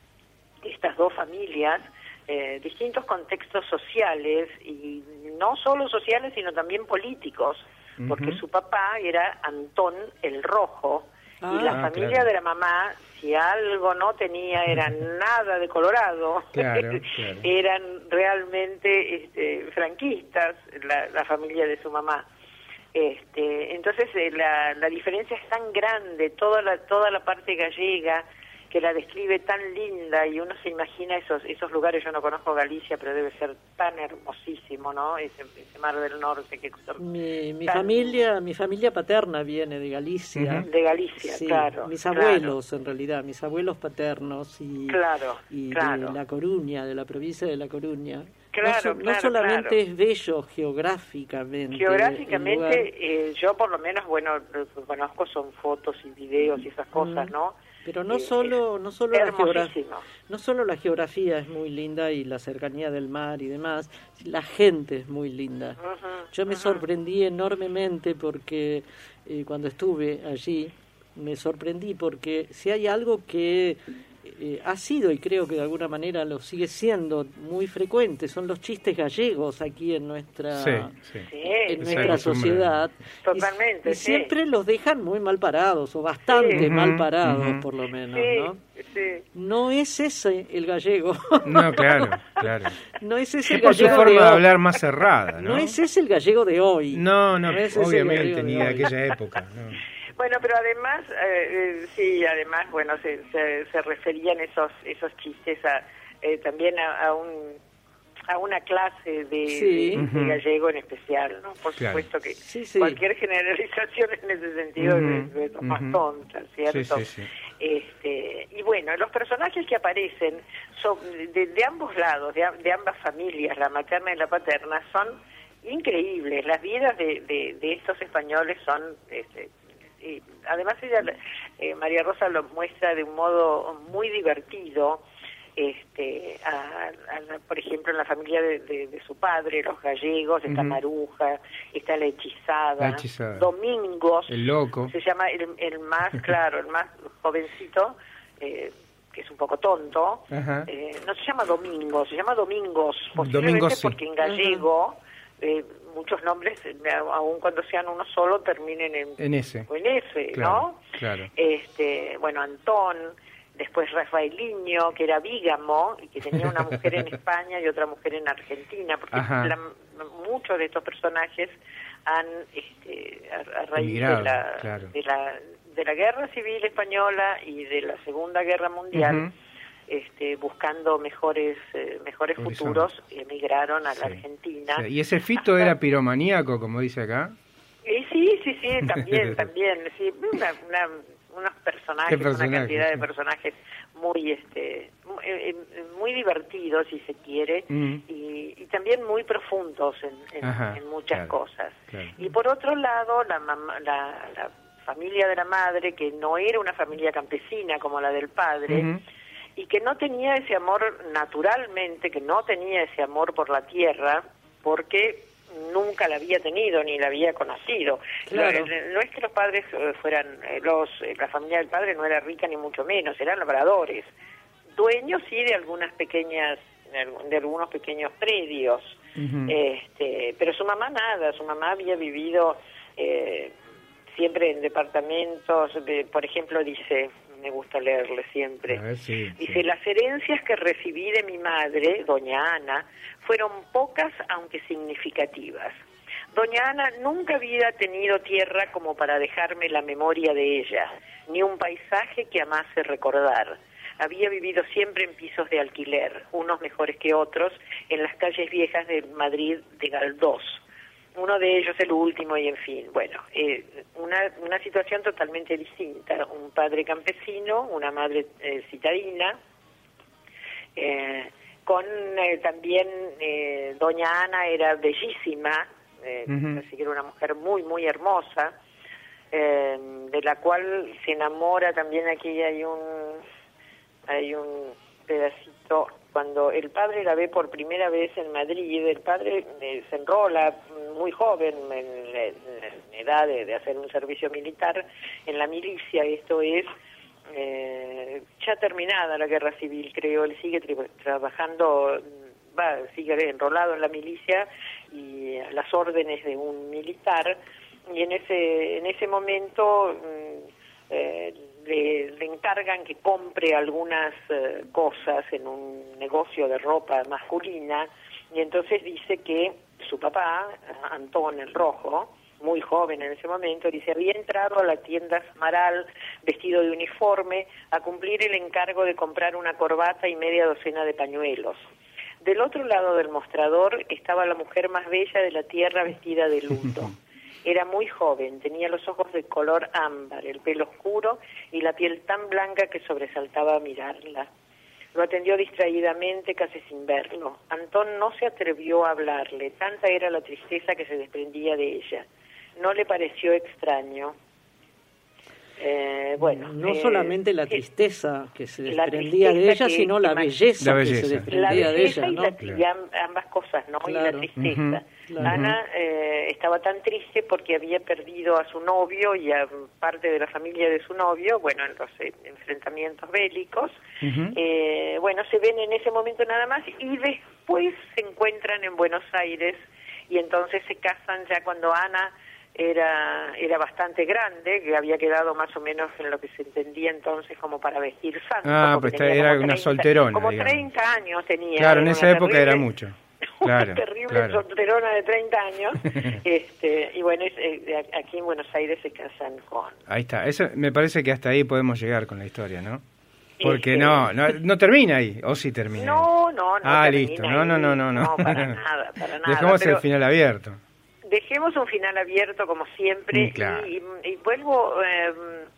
estas dos familias eh, distintos contextos sociales, y no solo sociales sino también políticos, porque Ujú. su papá era Antón el Rojo, Ah, y la familia claro. de la mamá, si algo no tenía, era nada de Colorado. Claro, claro. Eran realmente este, franquistas, la, la familia de su mamá. Este, entonces eh, la, la diferencia es tan grande, toda la, toda la parte gallega, que la describe tan linda, y uno se imagina esos esos lugares. Yo no conozco Galicia, pero debe ser tan hermosísimo, ¿no? Ese, ese mar del norte que Mi, mi tan- familia mi familia paterna viene de Galicia. de Galicia, Sí, claro. mis claro. abuelos en realidad, mis abuelos paternos y, Claro, y claro. de La Coruña, de la provincia de La Coruña. Claro, no, so- no claro, solamente claro. es bello geográficamente. el lugar. Geográficamente, eh, yo por lo menos, bueno, lo que conozco son fotos y videos y esas cosas, Mm. ¿no? Pero no Eh, solo no solo la geografía, hermosísimo. no solo la geografía es muy linda y la cercanía del mar y demás, la gente es muy linda. Ujú, Yo me ujú. sorprendí enormemente porque eh, cuando estuve allí me sorprendí porque si hay algo que eh, ha sido, y creo que de alguna manera lo sigue siendo muy frecuente, son los chistes gallegos aquí en nuestra Sí, sí. Sí, en Esa nuestra costumbre. sociedad. Totalmente, y, y sí. siempre los dejan muy mal parados, o bastante Sí. mal Ujú, parados, ujú. por lo menos, sí, ¿no? sí. No es ese el gallego. No, claro, claro. No es ese Es el por su gallego forma de de hoy. hablar más cerrada, ¿no? No es ese el gallego de hoy. No, no, No es ese el obviamente, gallego ni de de hoy. aquella época. No. Bueno, pero además, eh, eh, sí, además, bueno, se, se, se referían esos esos chistes a eh, también a, a un a una clase de, Sí. de- de Ujú. gallego en especial, ¿no? Por Claro. supuesto que Sí, sí. cualquier generalización en ese sentido Ujú, es, es más ujú. tonta, ¿cierto? Sí, sí, sí. Este, y bueno, los personajes que aparecen son de, de ambos lados, de, a- de ambas familias, la materna y la paterna, son increíbles. Las vidas de, de, de estos españoles son, este, y además ella, eh, María Rosa lo muestra de un modo muy divertido. Este, a, a la- por ejemplo, en la familia de, de- de su padre, los gallegos, está Ujú. Maruja, está la hechizada, La hechizada. Domingos, El loco. se llama el, el más, claro, el más jovencito, eh, que es un poco tonto, Ajá. eh, no se llama Domingo, se llama Domingos, posiblemente Domingos, sí. porque en gallego eh, muchos nombres, eh, aun cuando sean uno solo, terminen en, En ese. en ese, Claro, ¿no? claro. Este, bueno, Antón, después Rafaeliño, que era bígamo y que tenía una mujer en España y otra mujer en Argentina, porque Ajá. la- muchos de estos personajes han, este, a, a raíz Emigrado, de la, claro. de la de la guerra civil española y de la Segunda Guerra Mundial, Ujú. este, buscando mejores eh, mejores Horizontes. futuros, emigraron a la Sí. Argentina. Sí, ¿y ese Fito era piromaníaco, como dice acá? Y sí, sí, sí, también, también, sí, una, una- unos personajes, Qué una personajes, cantidad de sí. personajes muy, este, muy, eh, muy divertidos, si se quiere, Mm. y, y también muy profundos en, en- Ajá, en muchas claro, cosas. claro. Y por otro lado, la, mamá- la, la familia de la madre, que no era una familia campesina como la del padre, Ujú. y que no tenía ese amor naturalmente, que no tenía ese amor por la tierra, porque nunca la había tenido ni la había conocido. Claro. No, no es que los padres eh, fueran, eh, los eh, la familia del padre no era rica ni mucho menos, eran labradores, dueños sí de algunas pequeñas, de algún- de algunos pequeños predios, Ujú. este, pero su mamá nada, su mamá había vivido eh, siempre en departamentos, de- por ejemplo dice, me gusta leerle siempre, A ver, sí, dice, sí. las herencias que recibí de mi madre, doña Ana, fueron pocas aunque significativas. Doña Ana nunca había tenido tierra como para dejarme la memoria de ella, ni un paisaje que amase recordar. Había vivido siempre en pisos de alquiler, unos mejores que otros, en las calles viejas de Madrid de Galdós. Uno de ellos el último y en fin, bueno, eh, una, una situación totalmente distinta. Un padre campesino, una madre eh, citadina, eh, con eh, también eh, doña Ana era bellísima, eh, Ujú. así que era una mujer muy, muy hermosa, eh, de la cual se enamora también. Aquí hay un, hay un pedacito, cuando el padre la ve por primera vez en Madrid, el padre eh, se enrola muy joven, en, la- en edad de, de hacer un servicio militar en la milicia, esto es eh, ya terminada la guerra civil, creo. Él sigue tri- trabajando, va, sigue enrolado en la milicia y a las órdenes de un militar, y en ese en ese momento mm, eh, le, le encargan que compre algunas eh, cosas en un negocio de ropa masculina, y entonces dice que su papá, Antón el Rojo, muy joven en ese momento, dice, había entrado a la tienda Samaral vestido de uniforme a cumplir el encargo de comprar una corbata y media docena de pañuelos. Del otro lado del mostrador estaba la mujer más bella de la tierra vestida de luto. Era muy joven, tenía los ojos de color ámbar, el pelo oscuro y la piel tan blanca que sobresaltaba a mirarla. Lo atendió distraídamente, casi sin verlo. Antón no se atrevió a hablarle, tanta era la tristeza que se desprendía de ella. No le pareció extraño. Eh, bueno, no eh, solamente la tristeza que se desprendía de ella, que, sino la belleza, la belleza que se desprendía la de ella, y, ¿no? la, y ambas cosas, ¿no? Claro. Y la tristeza. Uh-huh. Claro. Ana eh, estaba tan triste porque había perdido a su novio y a parte de la familia de su novio, bueno, en los eh, enfrentamientos bélicos. Uh-huh. Eh, bueno, se ven en ese momento nada más y después se encuentran en Buenos Aires y entonces se casan ya cuando Ana era era bastante grande, que había quedado más o menos en lo que se entendía entonces como para vestir santo. Ah, pues tenía era como una treinta solterona, Como digamos. treinta años tenía. Claro, en era esa una época terrible- era mucho. Claro, una terrible claro. solterona de treinta años. este Y bueno, es, eh, aquí en Buenos Aires se casan con... Ahí está. Eso, me parece que hasta ahí podemos llegar con la historia, ¿no? Porque Este- no, no, no termina ahí, o sí termina ahí. No, no, no. Ah, termina listo. No, ahí. no, no, no, no. No, para nada, para nada. Dejamos pero el final abierto. Dejemos un final abierto como siempre Mm, claro. y, y vuelvo eh,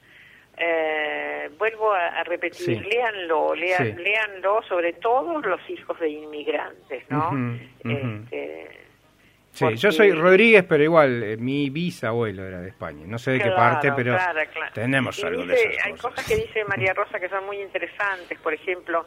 eh, vuelvo a, a repetir, Sí. léanlo, lea- Sí. léanlo, sobre todo los hijos de inmigrantes, ¿no? Ujú, ujú. Este, Sí, porque- yo soy Rodríguez, pero igual, eh, mi bisabuelo era de España. No sé de qué Claro, parte, pero claro, claro. tenemos Y algo de dice- esas hay cosas. cosas que dice María Rosa que son muy interesantes, por ejemplo,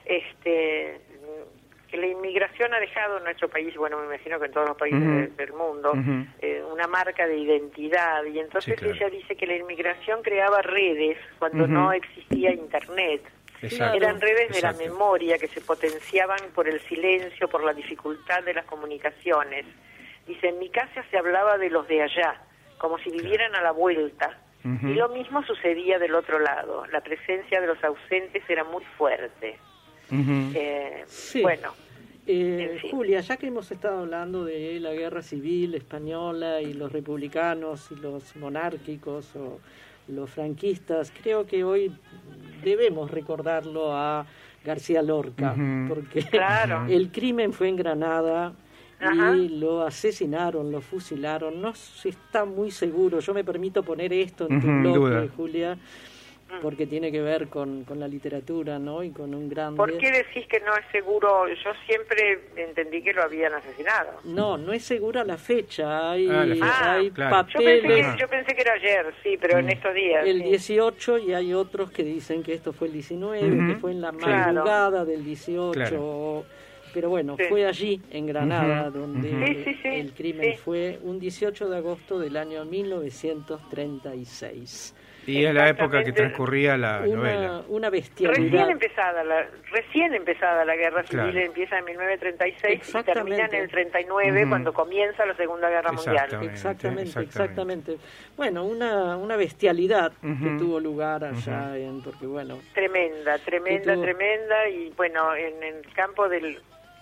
este que la inmigración ha dejado en nuestro país, bueno, me imagino que en todos los países Ujú. de- del mundo, Ujú. eh, una marca de identidad, y entonces Sí, claro. ella dice que la inmigración creaba redes cuando Ujú. no existía internet. Exacto. Eran redes de la Exacto. memoria que se potenciaban por el silencio, por la dificultad de las comunicaciones. Dice, en mi casa se hablaba de los de allá, como si vivieran a la vuelta. Ujú. Y lo mismo sucedía del otro lado. La presencia de los ausentes era muy fuerte. Ujú. Eh, Sí. Bueno, Eh, en fin. Julia, ya que hemos estado hablando de la guerra civil española y los republicanos y los monárquicos o los franquistas, creo que hoy debemos recordarlo a García Lorca, Ujú. porque Claro. el crimen fue en Granada Ajá. y lo asesinaron, lo fusilaron. No se está muy seguro. Yo me permito poner esto en tu Ujú, bloque, duda. Julia, porque tiene que ver con, con la literatura, ¿no? Y con un grande... ¿por qué decís que no es seguro? Yo siempre entendí que lo habían asesinado. No, no es segura la fecha. Hay, Ah, la fecha. hay Ah, claro. Yo pensé, papeles. que, yo pensé que era ayer, sí, pero en estos días. El sí. dieciocho y hay otros que dicen que esto fue el diecinueve, Ujú. que fue en la Claro. madrugada del dieciocho. Claro. Pero bueno, Sí. fue allí, en Granada, Ujú, donde ujú. Sí, sí, sí, el crimen sí. fue un dieciocho de agosto del año mil novecientos treinta y seis. Y es la época que Exactamente. transcurría la Una, novela. una Recién bestialidad. empezada la recién empezada la guerra civil, Claro. empieza en mil novecientos treinta y seis y termina en Exactamente. el treinta y nueve, Ujú. cuando comienza la Segunda Guerra Mundial. Exactamente. Exactamente, exactamente. exactamente. Bueno, una, una bestialidad que Ujú. tuvo lugar allá, en, porque bueno, Tremenda, tremenda, Y tú- tremenda, y bueno, en, en el campo del,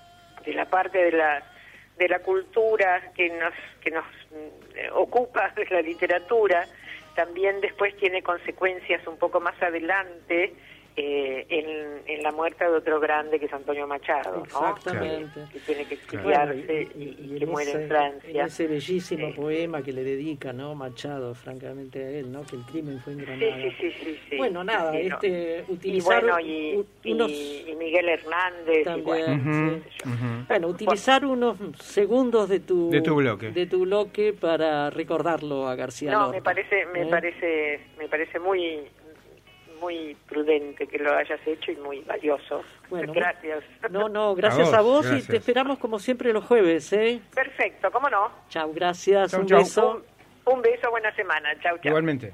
de la parte de la de la cultura que nos que nos mm, ocupa, de la literatura, también después tiene consecuencias un poco más adelante eh, en, en la muerte de otro grande que es Antonio Machado, ¿no? Exactamente. Que, que tiene que Bueno, exiliarse y, y, y- y que en muere ese, en Francia. en ese bellísimo Sí. poema que le dedica, ¿no? Machado, francamente a él, ¿no? Que el crimen fue en Sí, Granada. sí, sí, sí, sí. Bueno, nada, Sí, no. este, Y utilizar bueno, y, u- y- unos y Miguel Hernández, y también, bueno, Ujú, sí. ujú. Bueno, utilizar unos segundos de tu De tu bloque. de tu bloque para recordarlo a García No, Lorca. me parece, me ¿eh? parece, me parece muy, muy prudente que lo hayas hecho y muy valioso. Bueno, Gracias. No, no, gracias A a vos, vos, y gracias. te esperamos como siempre los jueves, ¿eh? Perfecto, ¿cómo no? Chau, gracias, Chau, un chau. beso. Un, un beso, buena semana. Chau, chau. Igualmente.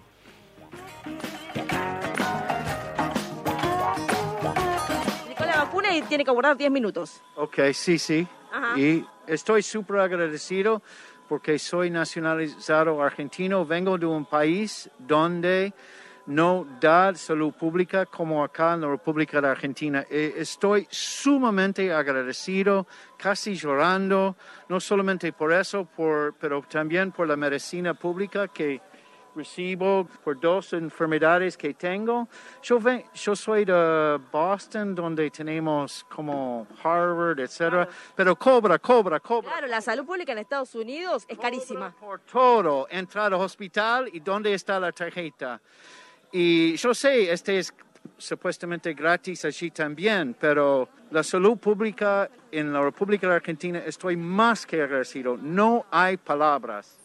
Aplicó la vacuna y tiene que aguardar diez minutos. Ok, sí, sí. Ajá. Y estoy súper agradecido porque soy nacionalizado argentino. Vengo de un país donde no dar salud pública como acá en la República de Argentina. Eh, estoy sumamente agradecido, casi llorando, no solamente por eso, por, pero también por la medicina pública que recibo por dos enfermedades que tengo. Yo, ve, yo soy de Boston, donde tenemos como Harvard, etcétera, pero cobra, cobra, cobra. Claro, la salud pública en Estados Unidos es carísima. Por todo, entrar al hospital y dónde está la tarjeta. Y yo sé, este es supuestamente gratis allí también, pero la salud pública en la República de Argentina estoy más que agradecido. No hay palabras.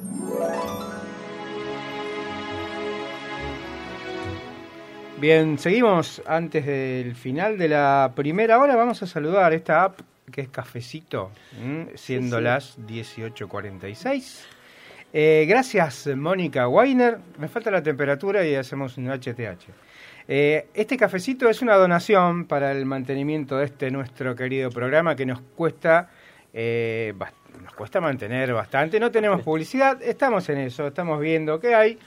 Bien, seguimos antes del final de la primera hora. Vamos a saludar esta app que es Cafecito, ¿m? siendo sí, sí. las dieciocho cuarenta y seis. Eh, gracias, Mónica Weiner. Me falta la temperatura y hacemos un H T H. Eh, este cafecito es una donación para el mantenimiento de este nuestro querido programa que nos cuesta, eh, nos cuesta mantener bastante. No tenemos publicidad, estamos en eso, estamos viendo qué hay.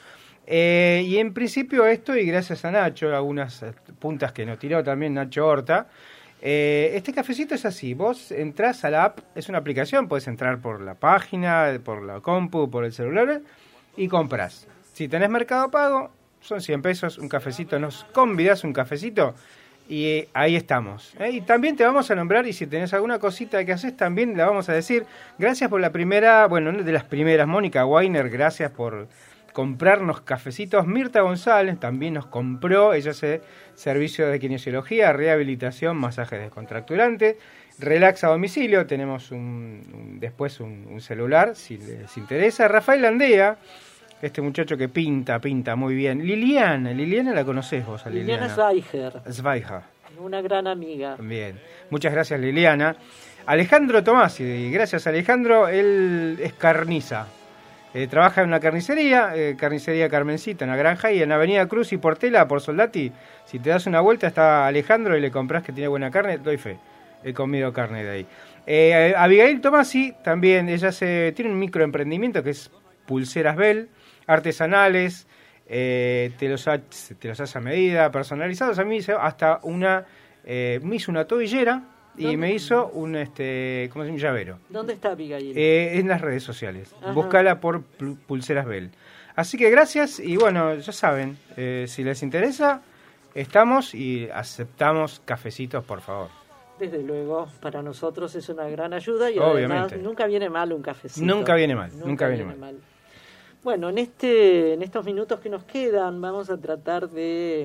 Eh, y en principio esto, y gracias a Nacho, algunas puntas que nos tiró también Nacho Horta, eh, este cafecito es así, vos entrás a la app, es una aplicación, podés entrar por la página, por la compu, por el celular y compras. Si tenés Mercado Pago, son cien pesos, un cafecito, nos convidás un cafecito y eh, ahí estamos. ¿eh? Y también te vamos a nombrar, y si tenés alguna cosita que haces, también la vamos a decir. Gracias por la primera, bueno, una de las primeras, Mónica Weiner, gracias por comprarnos cafecitos. Mirta González también nos compró, ella hace servicio de kinesiología, rehabilitación, masaje descontracturante, relax a domicilio. Tenemos un, un después un, un celular si les interesa. Rafael Landea, este muchacho que pinta, pinta muy bien. Liliana, Liliana la conocés vos, a Liliana. Liliana Zweiger. Zweiger. Una gran amiga. Bien, muchas gracias, Liliana. Alejandro Tomasi, gracias Alejandro, él es carniza. Eh, trabaja en una carnicería, eh, carnicería Carmencita, en la granja, y en Avenida Cruz y Portela, por Soldati, si te das una vuelta está Alejandro y le compras que tiene buena carne, doy fe, he comido carne de ahí. Eh, Abigail Tomasi, también, ella se, tiene un microemprendimiento que es Pulseras Bell, artesanales, eh, te, los ha, te los hace a medida, personalizados. A mí hasta una, eh, me hizo una tobillera y ¿dónde? Me hizo un, este, ¿cómo se llama? Un llavero. ¿Dónde está Abigail? Eh, en las redes sociales. Ajá. Búscala por Pulseras Bell. Así que gracias y bueno, ya saben, eh, si les interesa, estamos y aceptamos cafecitos, por favor. Desde luego, para nosotros es una gran ayuda y obviamente, además nunca viene mal un cafecito. Nunca viene mal, nunca, nunca viene, viene mal. mal. Bueno, en este, en estos minutos que nos quedan vamos a tratar de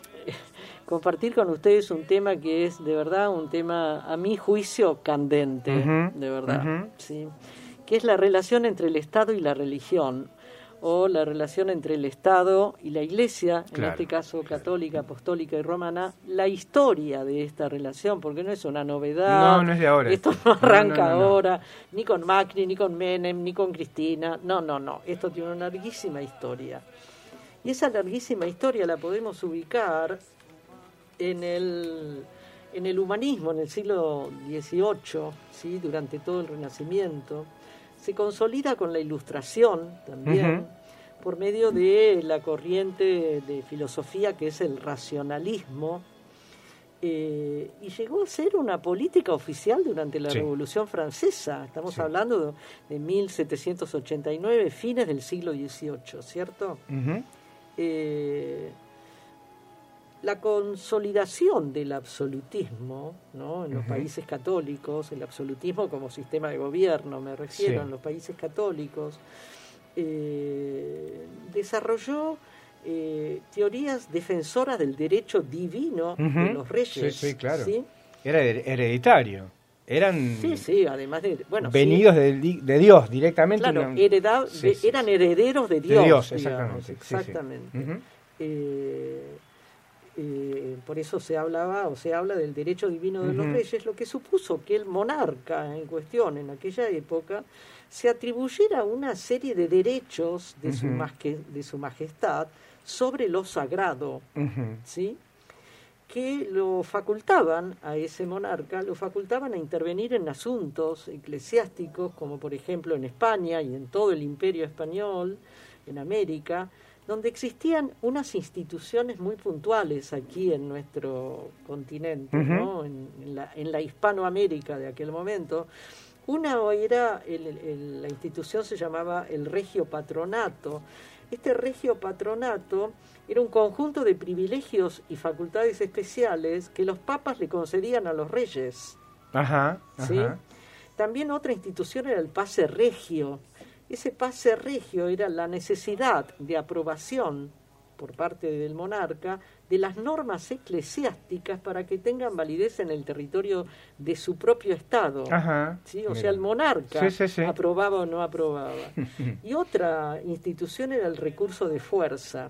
compartir con ustedes un tema que es de verdad un tema, a mi juicio, candente, uh-huh, de verdad, uh-huh. sí, que es la relación entre el Estado y la religión, o la relación entre el Estado y la Iglesia, claro, en este caso católica, apostólica y romana, la historia de esta relación, porque no es una novedad. No, no es de ahora. Esto no arranca no, no, no, ahora, no. ni con Macri, ni con Menem, ni con Cristina. No, no, no. Esto tiene una larguísima historia. Y esa larguísima historia la podemos ubicar en el, en el humanismo, en el siglo dieciocho, ¿sí? Durante todo el Renacimiento. Se consolida con la Ilustración también, uh-huh, por medio de la corriente de filosofía que es el racionalismo, eh, y llegó a ser una política oficial durante la sí. Revolución Francesa. Estamos sí. hablando de, de mil setecientos ochenta y nueve, fines del siglo dieciocho, ¿cierto? Uh-huh. Eh, la consolidación del absolutismo, ¿no? En los uh-huh. países católicos, el absolutismo como sistema de gobierno, me refiero, sí. en los países católicos, eh, desarrolló eh, teorías defensoras del derecho divino uh-huh. de los reyes. Sí, sí, claro. ¿sí? Era hereditario. Eran sí, sí, además de bueno, venidos sí. de, de Dios directamente. Claro, una... heredad, sí, de, sí, eran herederos de Dios. De Dios, digamos, exactamente. exactamente. Sí, sí. Uh-huh. Eh, eh, por eso se hablaba o se habla del derecho divino de uh-huh. los reyes, lo que supuso que el monarca en cuestión en aquella época se atribuyera una serie de derechos de, uh-huh. su, majestad, de su majestad sobre lo sagrado, uh-huh. ¿sí? que lo facultaban a ese monarca, lo facultaban a intervenir en asuntos eclesiásticos, como por ejemplo en España y en todo el imperio español, en América, donde existían unas instituciones muy puntuales aquí en nuestro continente, Ujú. ¿no? en, en la, en la Hispanoamérica de aquel momento. Una era, el, el- la institución se llamaba el Regio Patronato. Este Regio Patronato era un conjunto de privilegios y facultades especiales que los papas le concedían a los reyes. Ajá, ¿Sí? ajá. También otra institución era el pase regio. Ese pase regio era la necesidad de aprobación por parte del monarca de las normas eclesiásticas para que tengan validez en el territorio de su propio estado. Ajá, ¿Sí? O mira. sea, el monarca Sí, sí, sí. aprobaba o no aprobaba. Y otra institución era el recurso de fuerza.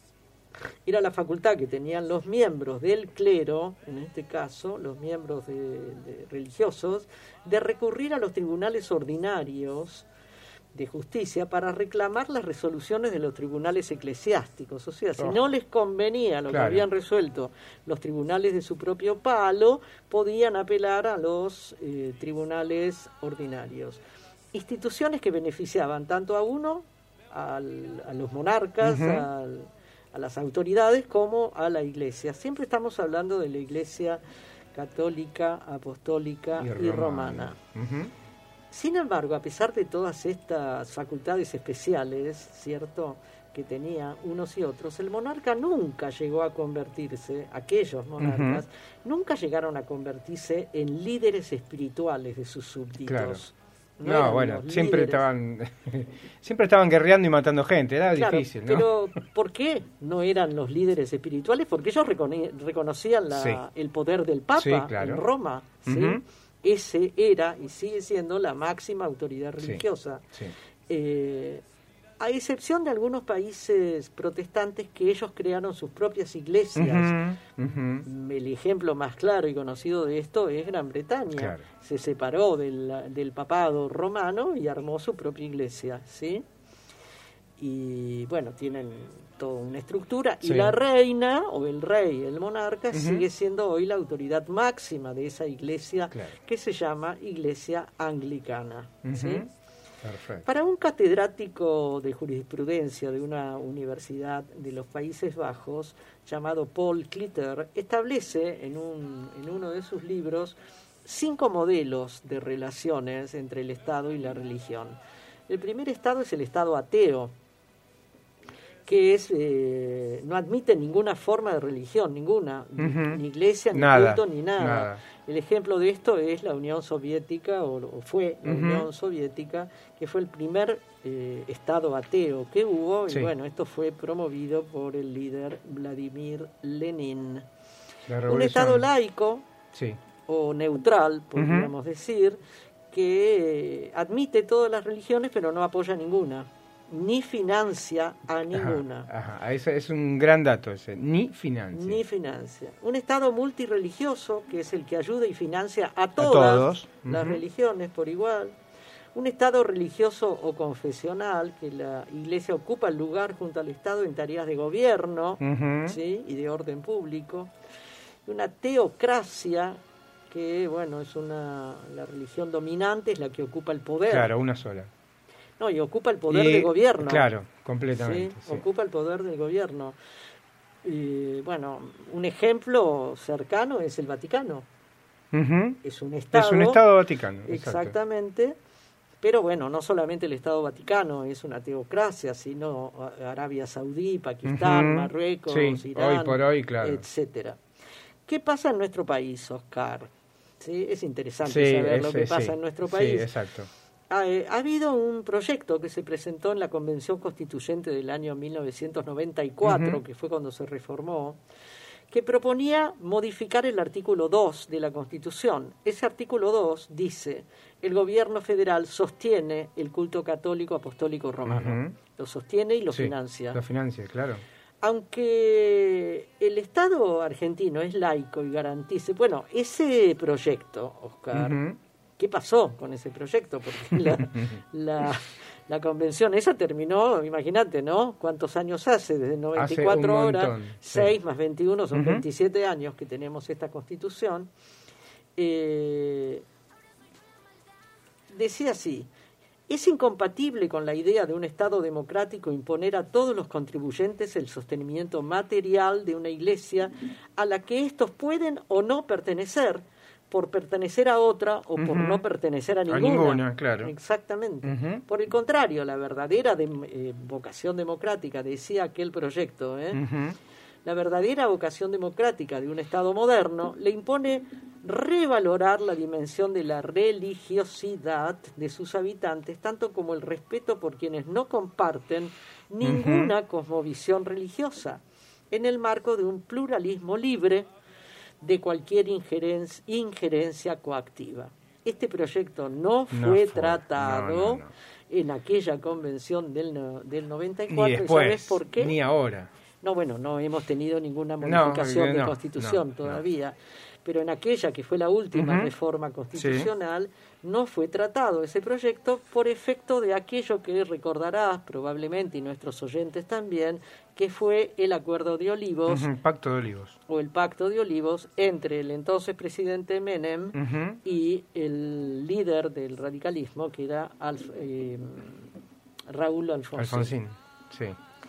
Era la facultad que tenían los miembros del clero, en este caso, los miembros de, de religiosos, de recurrir a los tribunales ordinarios de justicia para reclamar las resoluciones de los tribunales eclesiásticos. O sea, si Oh. no les convenía lo Claro. que habían resuelto los tribunales de su propio palo, podían apelar a los eh, tribunales ordinarios. Instituciones que beneficiaban tanto a uno, al- a los monarcas, Ujú. al- a las autoridades, como a la Iglesia. Siempre estamos hablando de la Iglesia católica, apostólica y, romana. Ujú. Sin embargo, a pesar de todas estas facultades especiales, ¿cierto?, que tenía unos y otros, el monarca nunca llegó a convertirse, aquellos monarcas, nunca llegaron a convertirse en líderes espirituales de sus súbditos. Claro. No No, eran bueno, los siempre líderes. estaban siempre estaban guerreando y matando gente, era Claro, difícil, ¿no? Pero, ¿por qué no eran los líderes espirituales? Porque ellos recone- reconocían la- Sí. el poder del Papa Sí, claro. en Roma, ¿sí? Ujú. Ese era y sigue siendo la máxima autoridad Sí, religiosa. sí. Eh, a excepción de algunos países protestantes que ellos crearon sus propias iglesias. Ujú, ujú. El ejemplo más claro y conocido de esto es Gran Bretaña. Claro. Se separó del, del papado romano y armó su propia iglesia, ¿sí? Y bueno, tienen toda una estructura. Sí. Y la reina, o el rey, el monarca, Ujú. sigue siendo hoy la autoridad máxima de esa iglesia, Claro. que se llama Iglesia Anglicana, ¿sí? Ujú. Perfecto. Para un catedrático de jurisprudencia de una universidad de los Países Bajos, llamado Paul Clitter, establece en, un, en uno de sus libros cinco modelos de relaciones entre el Estado y la religión. El primer estado es el estado ateo, que es eh, no admite ninguna forma de religión, ninguna, ni- Ujú. ni iglesia, ni Nada, culto, ni nada. nada. El ejemplo de esto es la Unión Soviética, o, o fue la Ujú. Unión Soviética, que fue el primer eh, estado ateo que hubo, Sí. y bueno, esto fue promovido por el líder Vladimir Lenin. La Un revolución. estado laico, Sí. o neutral, Ujú. podríamos decir, que eh, admite todas las religiones, pero no apoya ninguna, ni financia a ninguna. Ajá, ajá. Ese es un gran dato ese, ni financia. Ni financia. Un Estado multirreligioso, que es el que ayuda y financia a todas todos. las Ujú. religiones por igual. Un Estado religioso o confesional, que la Iglesia ocupa el lugar junto al Estado en tareas de gobierno, Ujú. ¿sí?, y de orden público. Una teocracia, que bueno, es una la religión dominante, es la que ocupa el poder. Claro, una sola. No, y ocupa el poder Y- de gobierno. Claro, completamente. ¿sí? sí. Ocupa el poder del gobierno. Y bueno, un ejemplo cercano es el Vaticano. Ujú. Es un Estado. Es un Estado Vaticano. exacto. Exactamente. Pero bueno, no solamente el Estado Vaticano es una teocracia, sino Arabia Saudí, Pakistán, Ujú. Marruecos, Sí, Irán, hoy por hoy, claro. etcétera. ¿Qué pasa en nuestro país, Oscar? ¿Sí? Es interesante Sí, saber lo ese, que pasa sí. en nuestro Sí, país. exacto. Ha, eh, ha habido un proyecto que se presentó en la Convención Constituyente del año mil novecientos noventa y cuatro, Ujú. que fue cuando se reformó, que proponía modificar el artículo dos de la Constitución. Ese artículo dos dice: el gobierno federal sostiene el culto católico apostólico romano. Ujú. Lo sostiene y lo Sí, financia. Lo financia, claro. Aunque el Estado argentino es laico y garantice, bueno, ese proyecto, Oscar, Ujú. ¿qué pasó con ese proyecto? Porque la, la, la convención esa terminó, imagínate, ¿no? ¿Cuántos años hace? Desde noventa y cuatro un horas, montón, sí. seis más veintiuno son Ujú. veintisiete años que tenemos esta constitución. Eh, decía así: Es incompatible con la idea de un Estado democrático imponer a todos los contribuyentes el sostenimiento material de una iglesia a la que éstos pueden o no pertenecer, por pertenecer a otra o por Ujú. no pertenecer a ninguna. A ninguna, claro. Exactamente. Ujú. Por el contrario, la verdadera de, eh, vocación democrática, decía aquel proyecto, ¿eh? Ujú. La verdadera vocación democrática de un Estado moderno le impone revalorar la dimensión de la religiosidad de sus habitantes, tanto como el respeto por quienes no comparten ninguna cosmovisión religiosa, en el marco de un pluralismo libre de cualquier injerencia, injerencia coactiva. Este proyecto no fue, No fue, tratado no, no, no. en aquella convención del, no- del noventa y Ni cuatro, ¿y después, sabes por qué? ni ahora. No, bueno, no hemos tenido ninguna No, modificación de no, constitución no, todavía, pero en aquella que fue la última Ujú. reforma constitucional no fue tratado ese proyecto por efecto de aquello que recordarás probablemente y nuestros oyentes también, que fue el Acuerdo de Olivos Ujú, Pacto de Olivos. o el Pacto de Olivos entre el entonces presidente Menem Ujú. y el líder del radicalismo, que era Alf- eh, Raúl Alfonsín. Alfonsín, sí.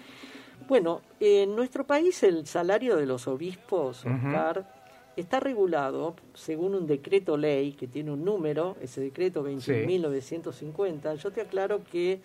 Bueno, en nuestro país el salario de los obispos, Ujú. Oscar, está regulado según un decreto ley que tiene un número, ese decreto veintiún mil novecientos cincuenta. Yo te aclaro que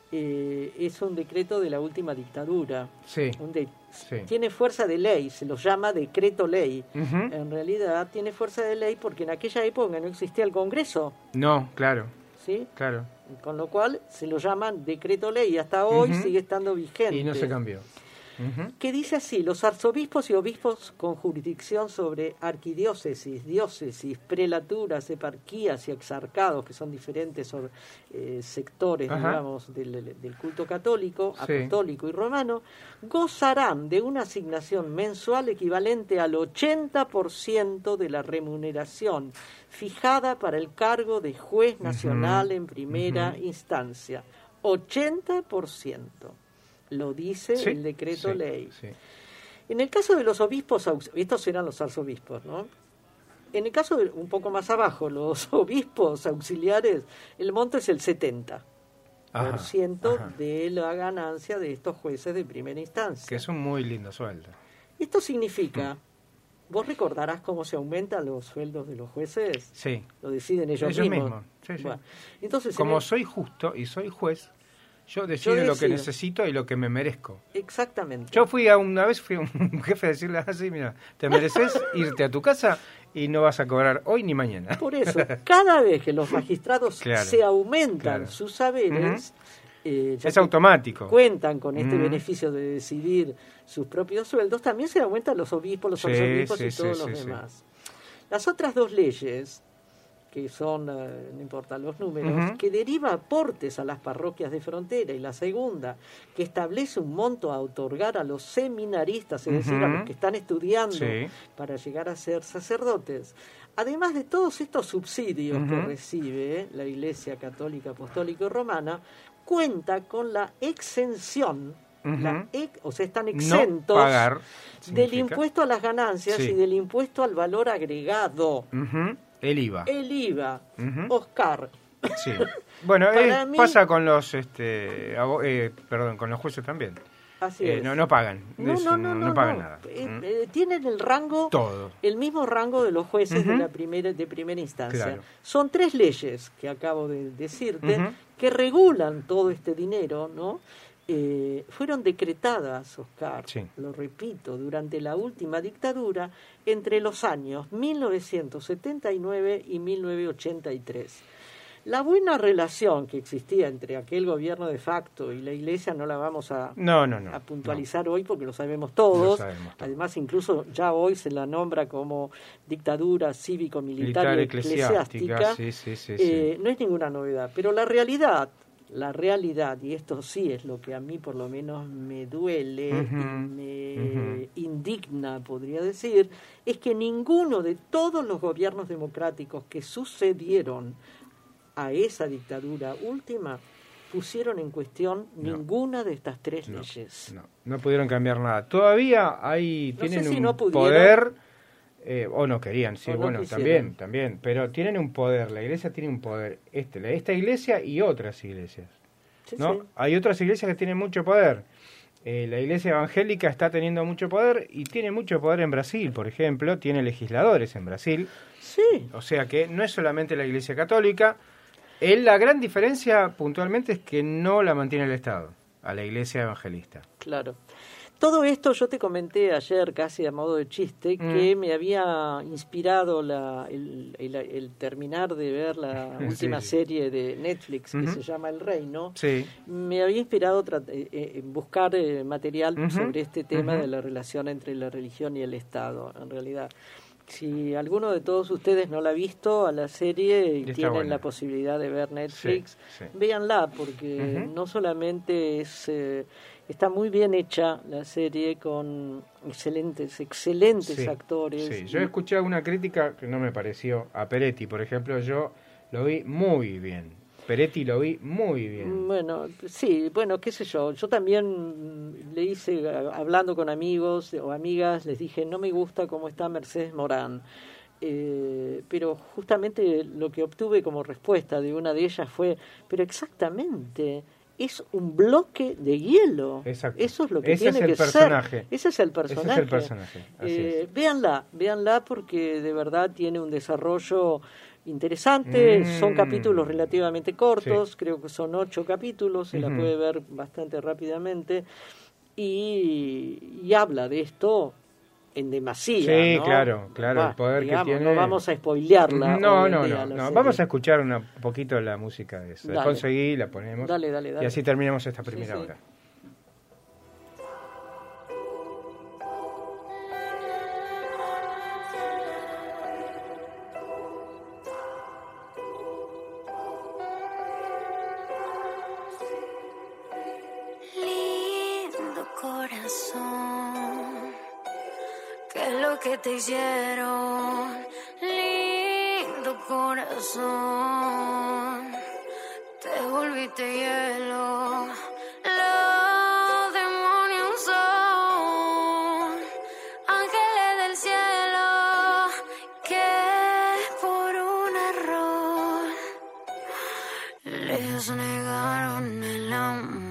eh, es un decreto de la última dictadura. Sí. Un de- Sí. Tiene fuerza de ley, se lo llama decreto ley. Ujú. En realidad tiene fuerza de ley porque en aquella época no existía el Congreso, No, claro, ¿sí? claro. Con lo cual se lo llaman decreto ley y hasta hoy Ujú. sigue estando vigente. Y no se cambió. Ujú. Que dice así: los arzobispos y obispos con jurisdicción sobre arquidiócesis, diócesis, prelaturas, eparquías y exarcados, que son diferentes or- eh, sectores, Ajá. digamos, del, del culto católico, Sí. apostólico y romano, gozarán de una asignación mensual equivalente al ochenta por ciento de la remuneración fijada para el cargo de juez nacional Ujú. en primera Ujú. instancia. ochenta por ciento. Lo dice Sí, el decreto sí, ley. sí. En el caso de los obispos, aux- estos eran los arzobispos, ¿no? En el caso de un poco más abajo, los obispos auxiliares, el monto es el setenta por Ajá, ciento ajá. de la ganancia de estos jueces de primera instancia. Que es un muy lindo sueldo. Esto significa, vos recordarás cómo se aumentan los sueldos de los jueces, Sí. lo deciden ellos, Ellos mismos. mismos, sí, sí. Bueno, entonces, en Como el- soy justo y soy juez, yo decido lo que decido. necesito y lo que me merezco. Exactamente. Yo fui a una vez, fui a un jefe a decirle así, mira, te mereces irte a tu casa y no vas a cobrar hoy ni mañana. Por eso, cada vez que los magistrados Claro, se aumentan claro. sus saberes, eh, ya Es que automático. cuentan con este Ujú. beneficio de decidir sus propios sueldos, también se aumentan los obispos, los Sí, arzobispos sí, y sí, todos sí, los sí. demás. Las otras dos leyes, que son, eh, no importan los números, Ujú. que deriva aportes a las parroquias de frontera, y la segunda, que establece un monto a otorgar a los seminaristas, es decir, a Ujú. los que están estudiando Sí. para llegar a ser sacerdotes. Además de todos estos subsidios que Ujú. recibe la Iglesia Católica Apostólica y Romana, cuenta con la exención, Ujú. la ex- o sea, están No exentos pagar del significa. impuesto a las ganancias Sí. y del impuesto al valor agregado, Ujú. El I V A. el I V A. Ujú. Oscar, Sí. Bueno, Para eh, mí- pasa con los, este, abo- eh, perdón, con los jueces también. así Eh, es. no, no pagan. No, Eso, no, no, no, pagan no. nada. Eh, Mm. eh, tienen el rango, Todo. el mismo rango de los jueces de Ujú. la primera de primera instancia. Claro. Son tres leyes que acabo de decirte Ujú. que regulan todo este dinero, ¿no? Eh, fueron decretadas, Oscar, Sí. lo repito, durante la última dictadura entre los años mil novecientos setenta y nueve y mil novecientos ochenta y tres. La buena relación que existía entre aquel gobierno de facto y la Iglesia no la vamos a, No, no, no. a puntualizar hoy porque lo sabemos todos. Lo sabemos todos. Además, incluso ya hoy se la nombra como dictadura cívico-militar Militar y eclesiástica, eclesiástica. sí, sí, sí, Eh, no es ninguna novedad, pero la realidad, la realidad, y esto sí es lo que a mí por lo menos me duele Ujú, y me ujú. indigna, podría decir, es que ninguno de todos los gobiernos democráticos que sucedieron a esa dictadura última pusieron en cuestión ninguna de estas tres leyes. No, no pudieron cambiar nada. Todavía hay, No sé tienen si un no pudieron. poder Eh, o no querían, sí, O no bueno, quisieron. también, también. Pero tienen un poder, la iglesia tiene un poder. Este, la- esta iglesia y otras iglesias. Sí, ¿No? sí. Hay otras iglesias que tienen mucho poder. Eh, la iglesia evangélica está teniendo mucho poder y tiene mucho poder en Brasil, por ejemplo, tiene legisladores en Brasil. Sí. O sea que no es solamente la iglesia católica. Eh, la gran diferencia puntualmente es que no la mantiene el Estado, a la iglesia evangelista. Claro. Todo esto yo te comenté ayer, casi a modo de chiste, Mm. que me había inspirado la, el, el- el terminar de ver la Sí, última sí. serie de Netflix que Ujú. se llama El Reino. Sí. Me había inspirado tra- eh, eh, en buscar eh, material Ujú. sobre este tema Ujú. de la relación entre la religión y el Estado, en realidad. Si alguno de todos ustedes no la ha visto a la serie y Está tienen buena. la posibilidad de ver Netflix, Sí, sí. véanla porque Ujú. no solamente es eh, está muy bien hecha la serie con excelentes excelentes Sí, actores. Sí, yo y- escuché una crítica que no me pareció. A Peretti, por ejemplo, yo lo vi muy bien. Peretti lo vi muy bien. Bueno, sí, bueno, qué sé yo. Yo también mm, le hice, a- hablando con amigos o amigas, les dije, no me gusta cómo está Mercedes Morán. Eh, pero justamente lo que obtuve como respuesta de una de ellas fue, pero exactamente, es un bloque de hielo. Exacto. Eso es lo que Ese tiene es el que personaje. ser. Ese es el Ese personaje. es el personaje, así Eh, es. Véanla, véanla porque de verdad tiene un desarrollo interesante. Mm. Son capítulos relativamente cortos, Sí. creo que son ocho capítulos, se la Ujú. puede ver bastante rápidamente. Y, y habla de esto en demasía. Sí, ¿no? claro, claro, Va, el poder digamos, que tiene. No vamos a spoilearla. No, hoy en no, día, no, la no. serie. Vamos a escuchar una- un poquito la música de eso. La Dale. conseguí, la ponemos. Dale, dale, dale. Y así terminamos esta primera sí. hora. Lindo corazón, ¿qué es lo que te hicieron? Lindo corazón, te volviste hielo. Los demonios son ángeles del cielo que por un error les negaron el amor.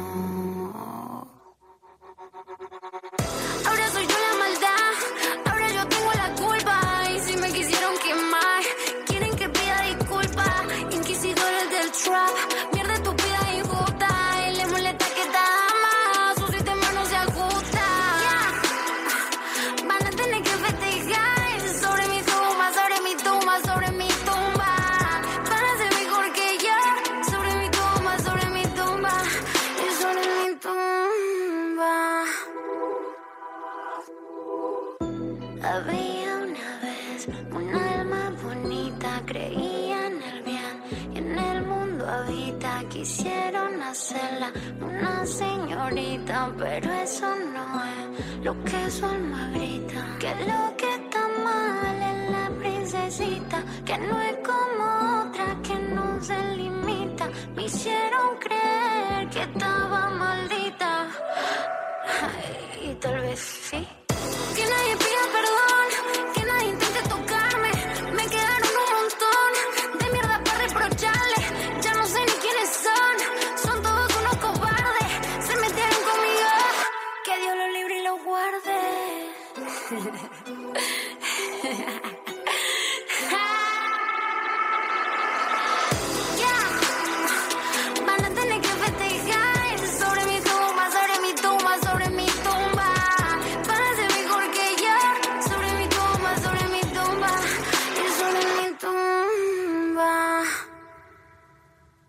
Ahora soy yo la maldad, ahora yo tengo la culpa. Y si me quisieron quemar, quieren que pida disculpas. Inquisidores del trap, mierda estúpida y injusta. Y le molesta que te ama, su sistema no se ajusta. Van a tener que festejar sobre mi tumba, sobre mi tumba, sobre mi tumba. Van a ser mejor que yo, sobre mi tumba, sobre mi tumba. Y sobre mi tumba. Había una vez un alma bonita, creía en el bien y en el mundo habita. Quisieron hacerla una señorita, pero eso no es lo que su alma grita. Que lo que está mal es la princesita, que no es como otra, que no se limita. Me hicieron creer que estaba maldita. Ay, y tal vez sí. Que nadie pida perdón, que nadie intente tocarme. Me quedaron un montón de mierda para reprocharle. Ya no sé ni quiénes son, son todos unos cobardes. Se metieron conmigo, que Dios los libre y los guarde.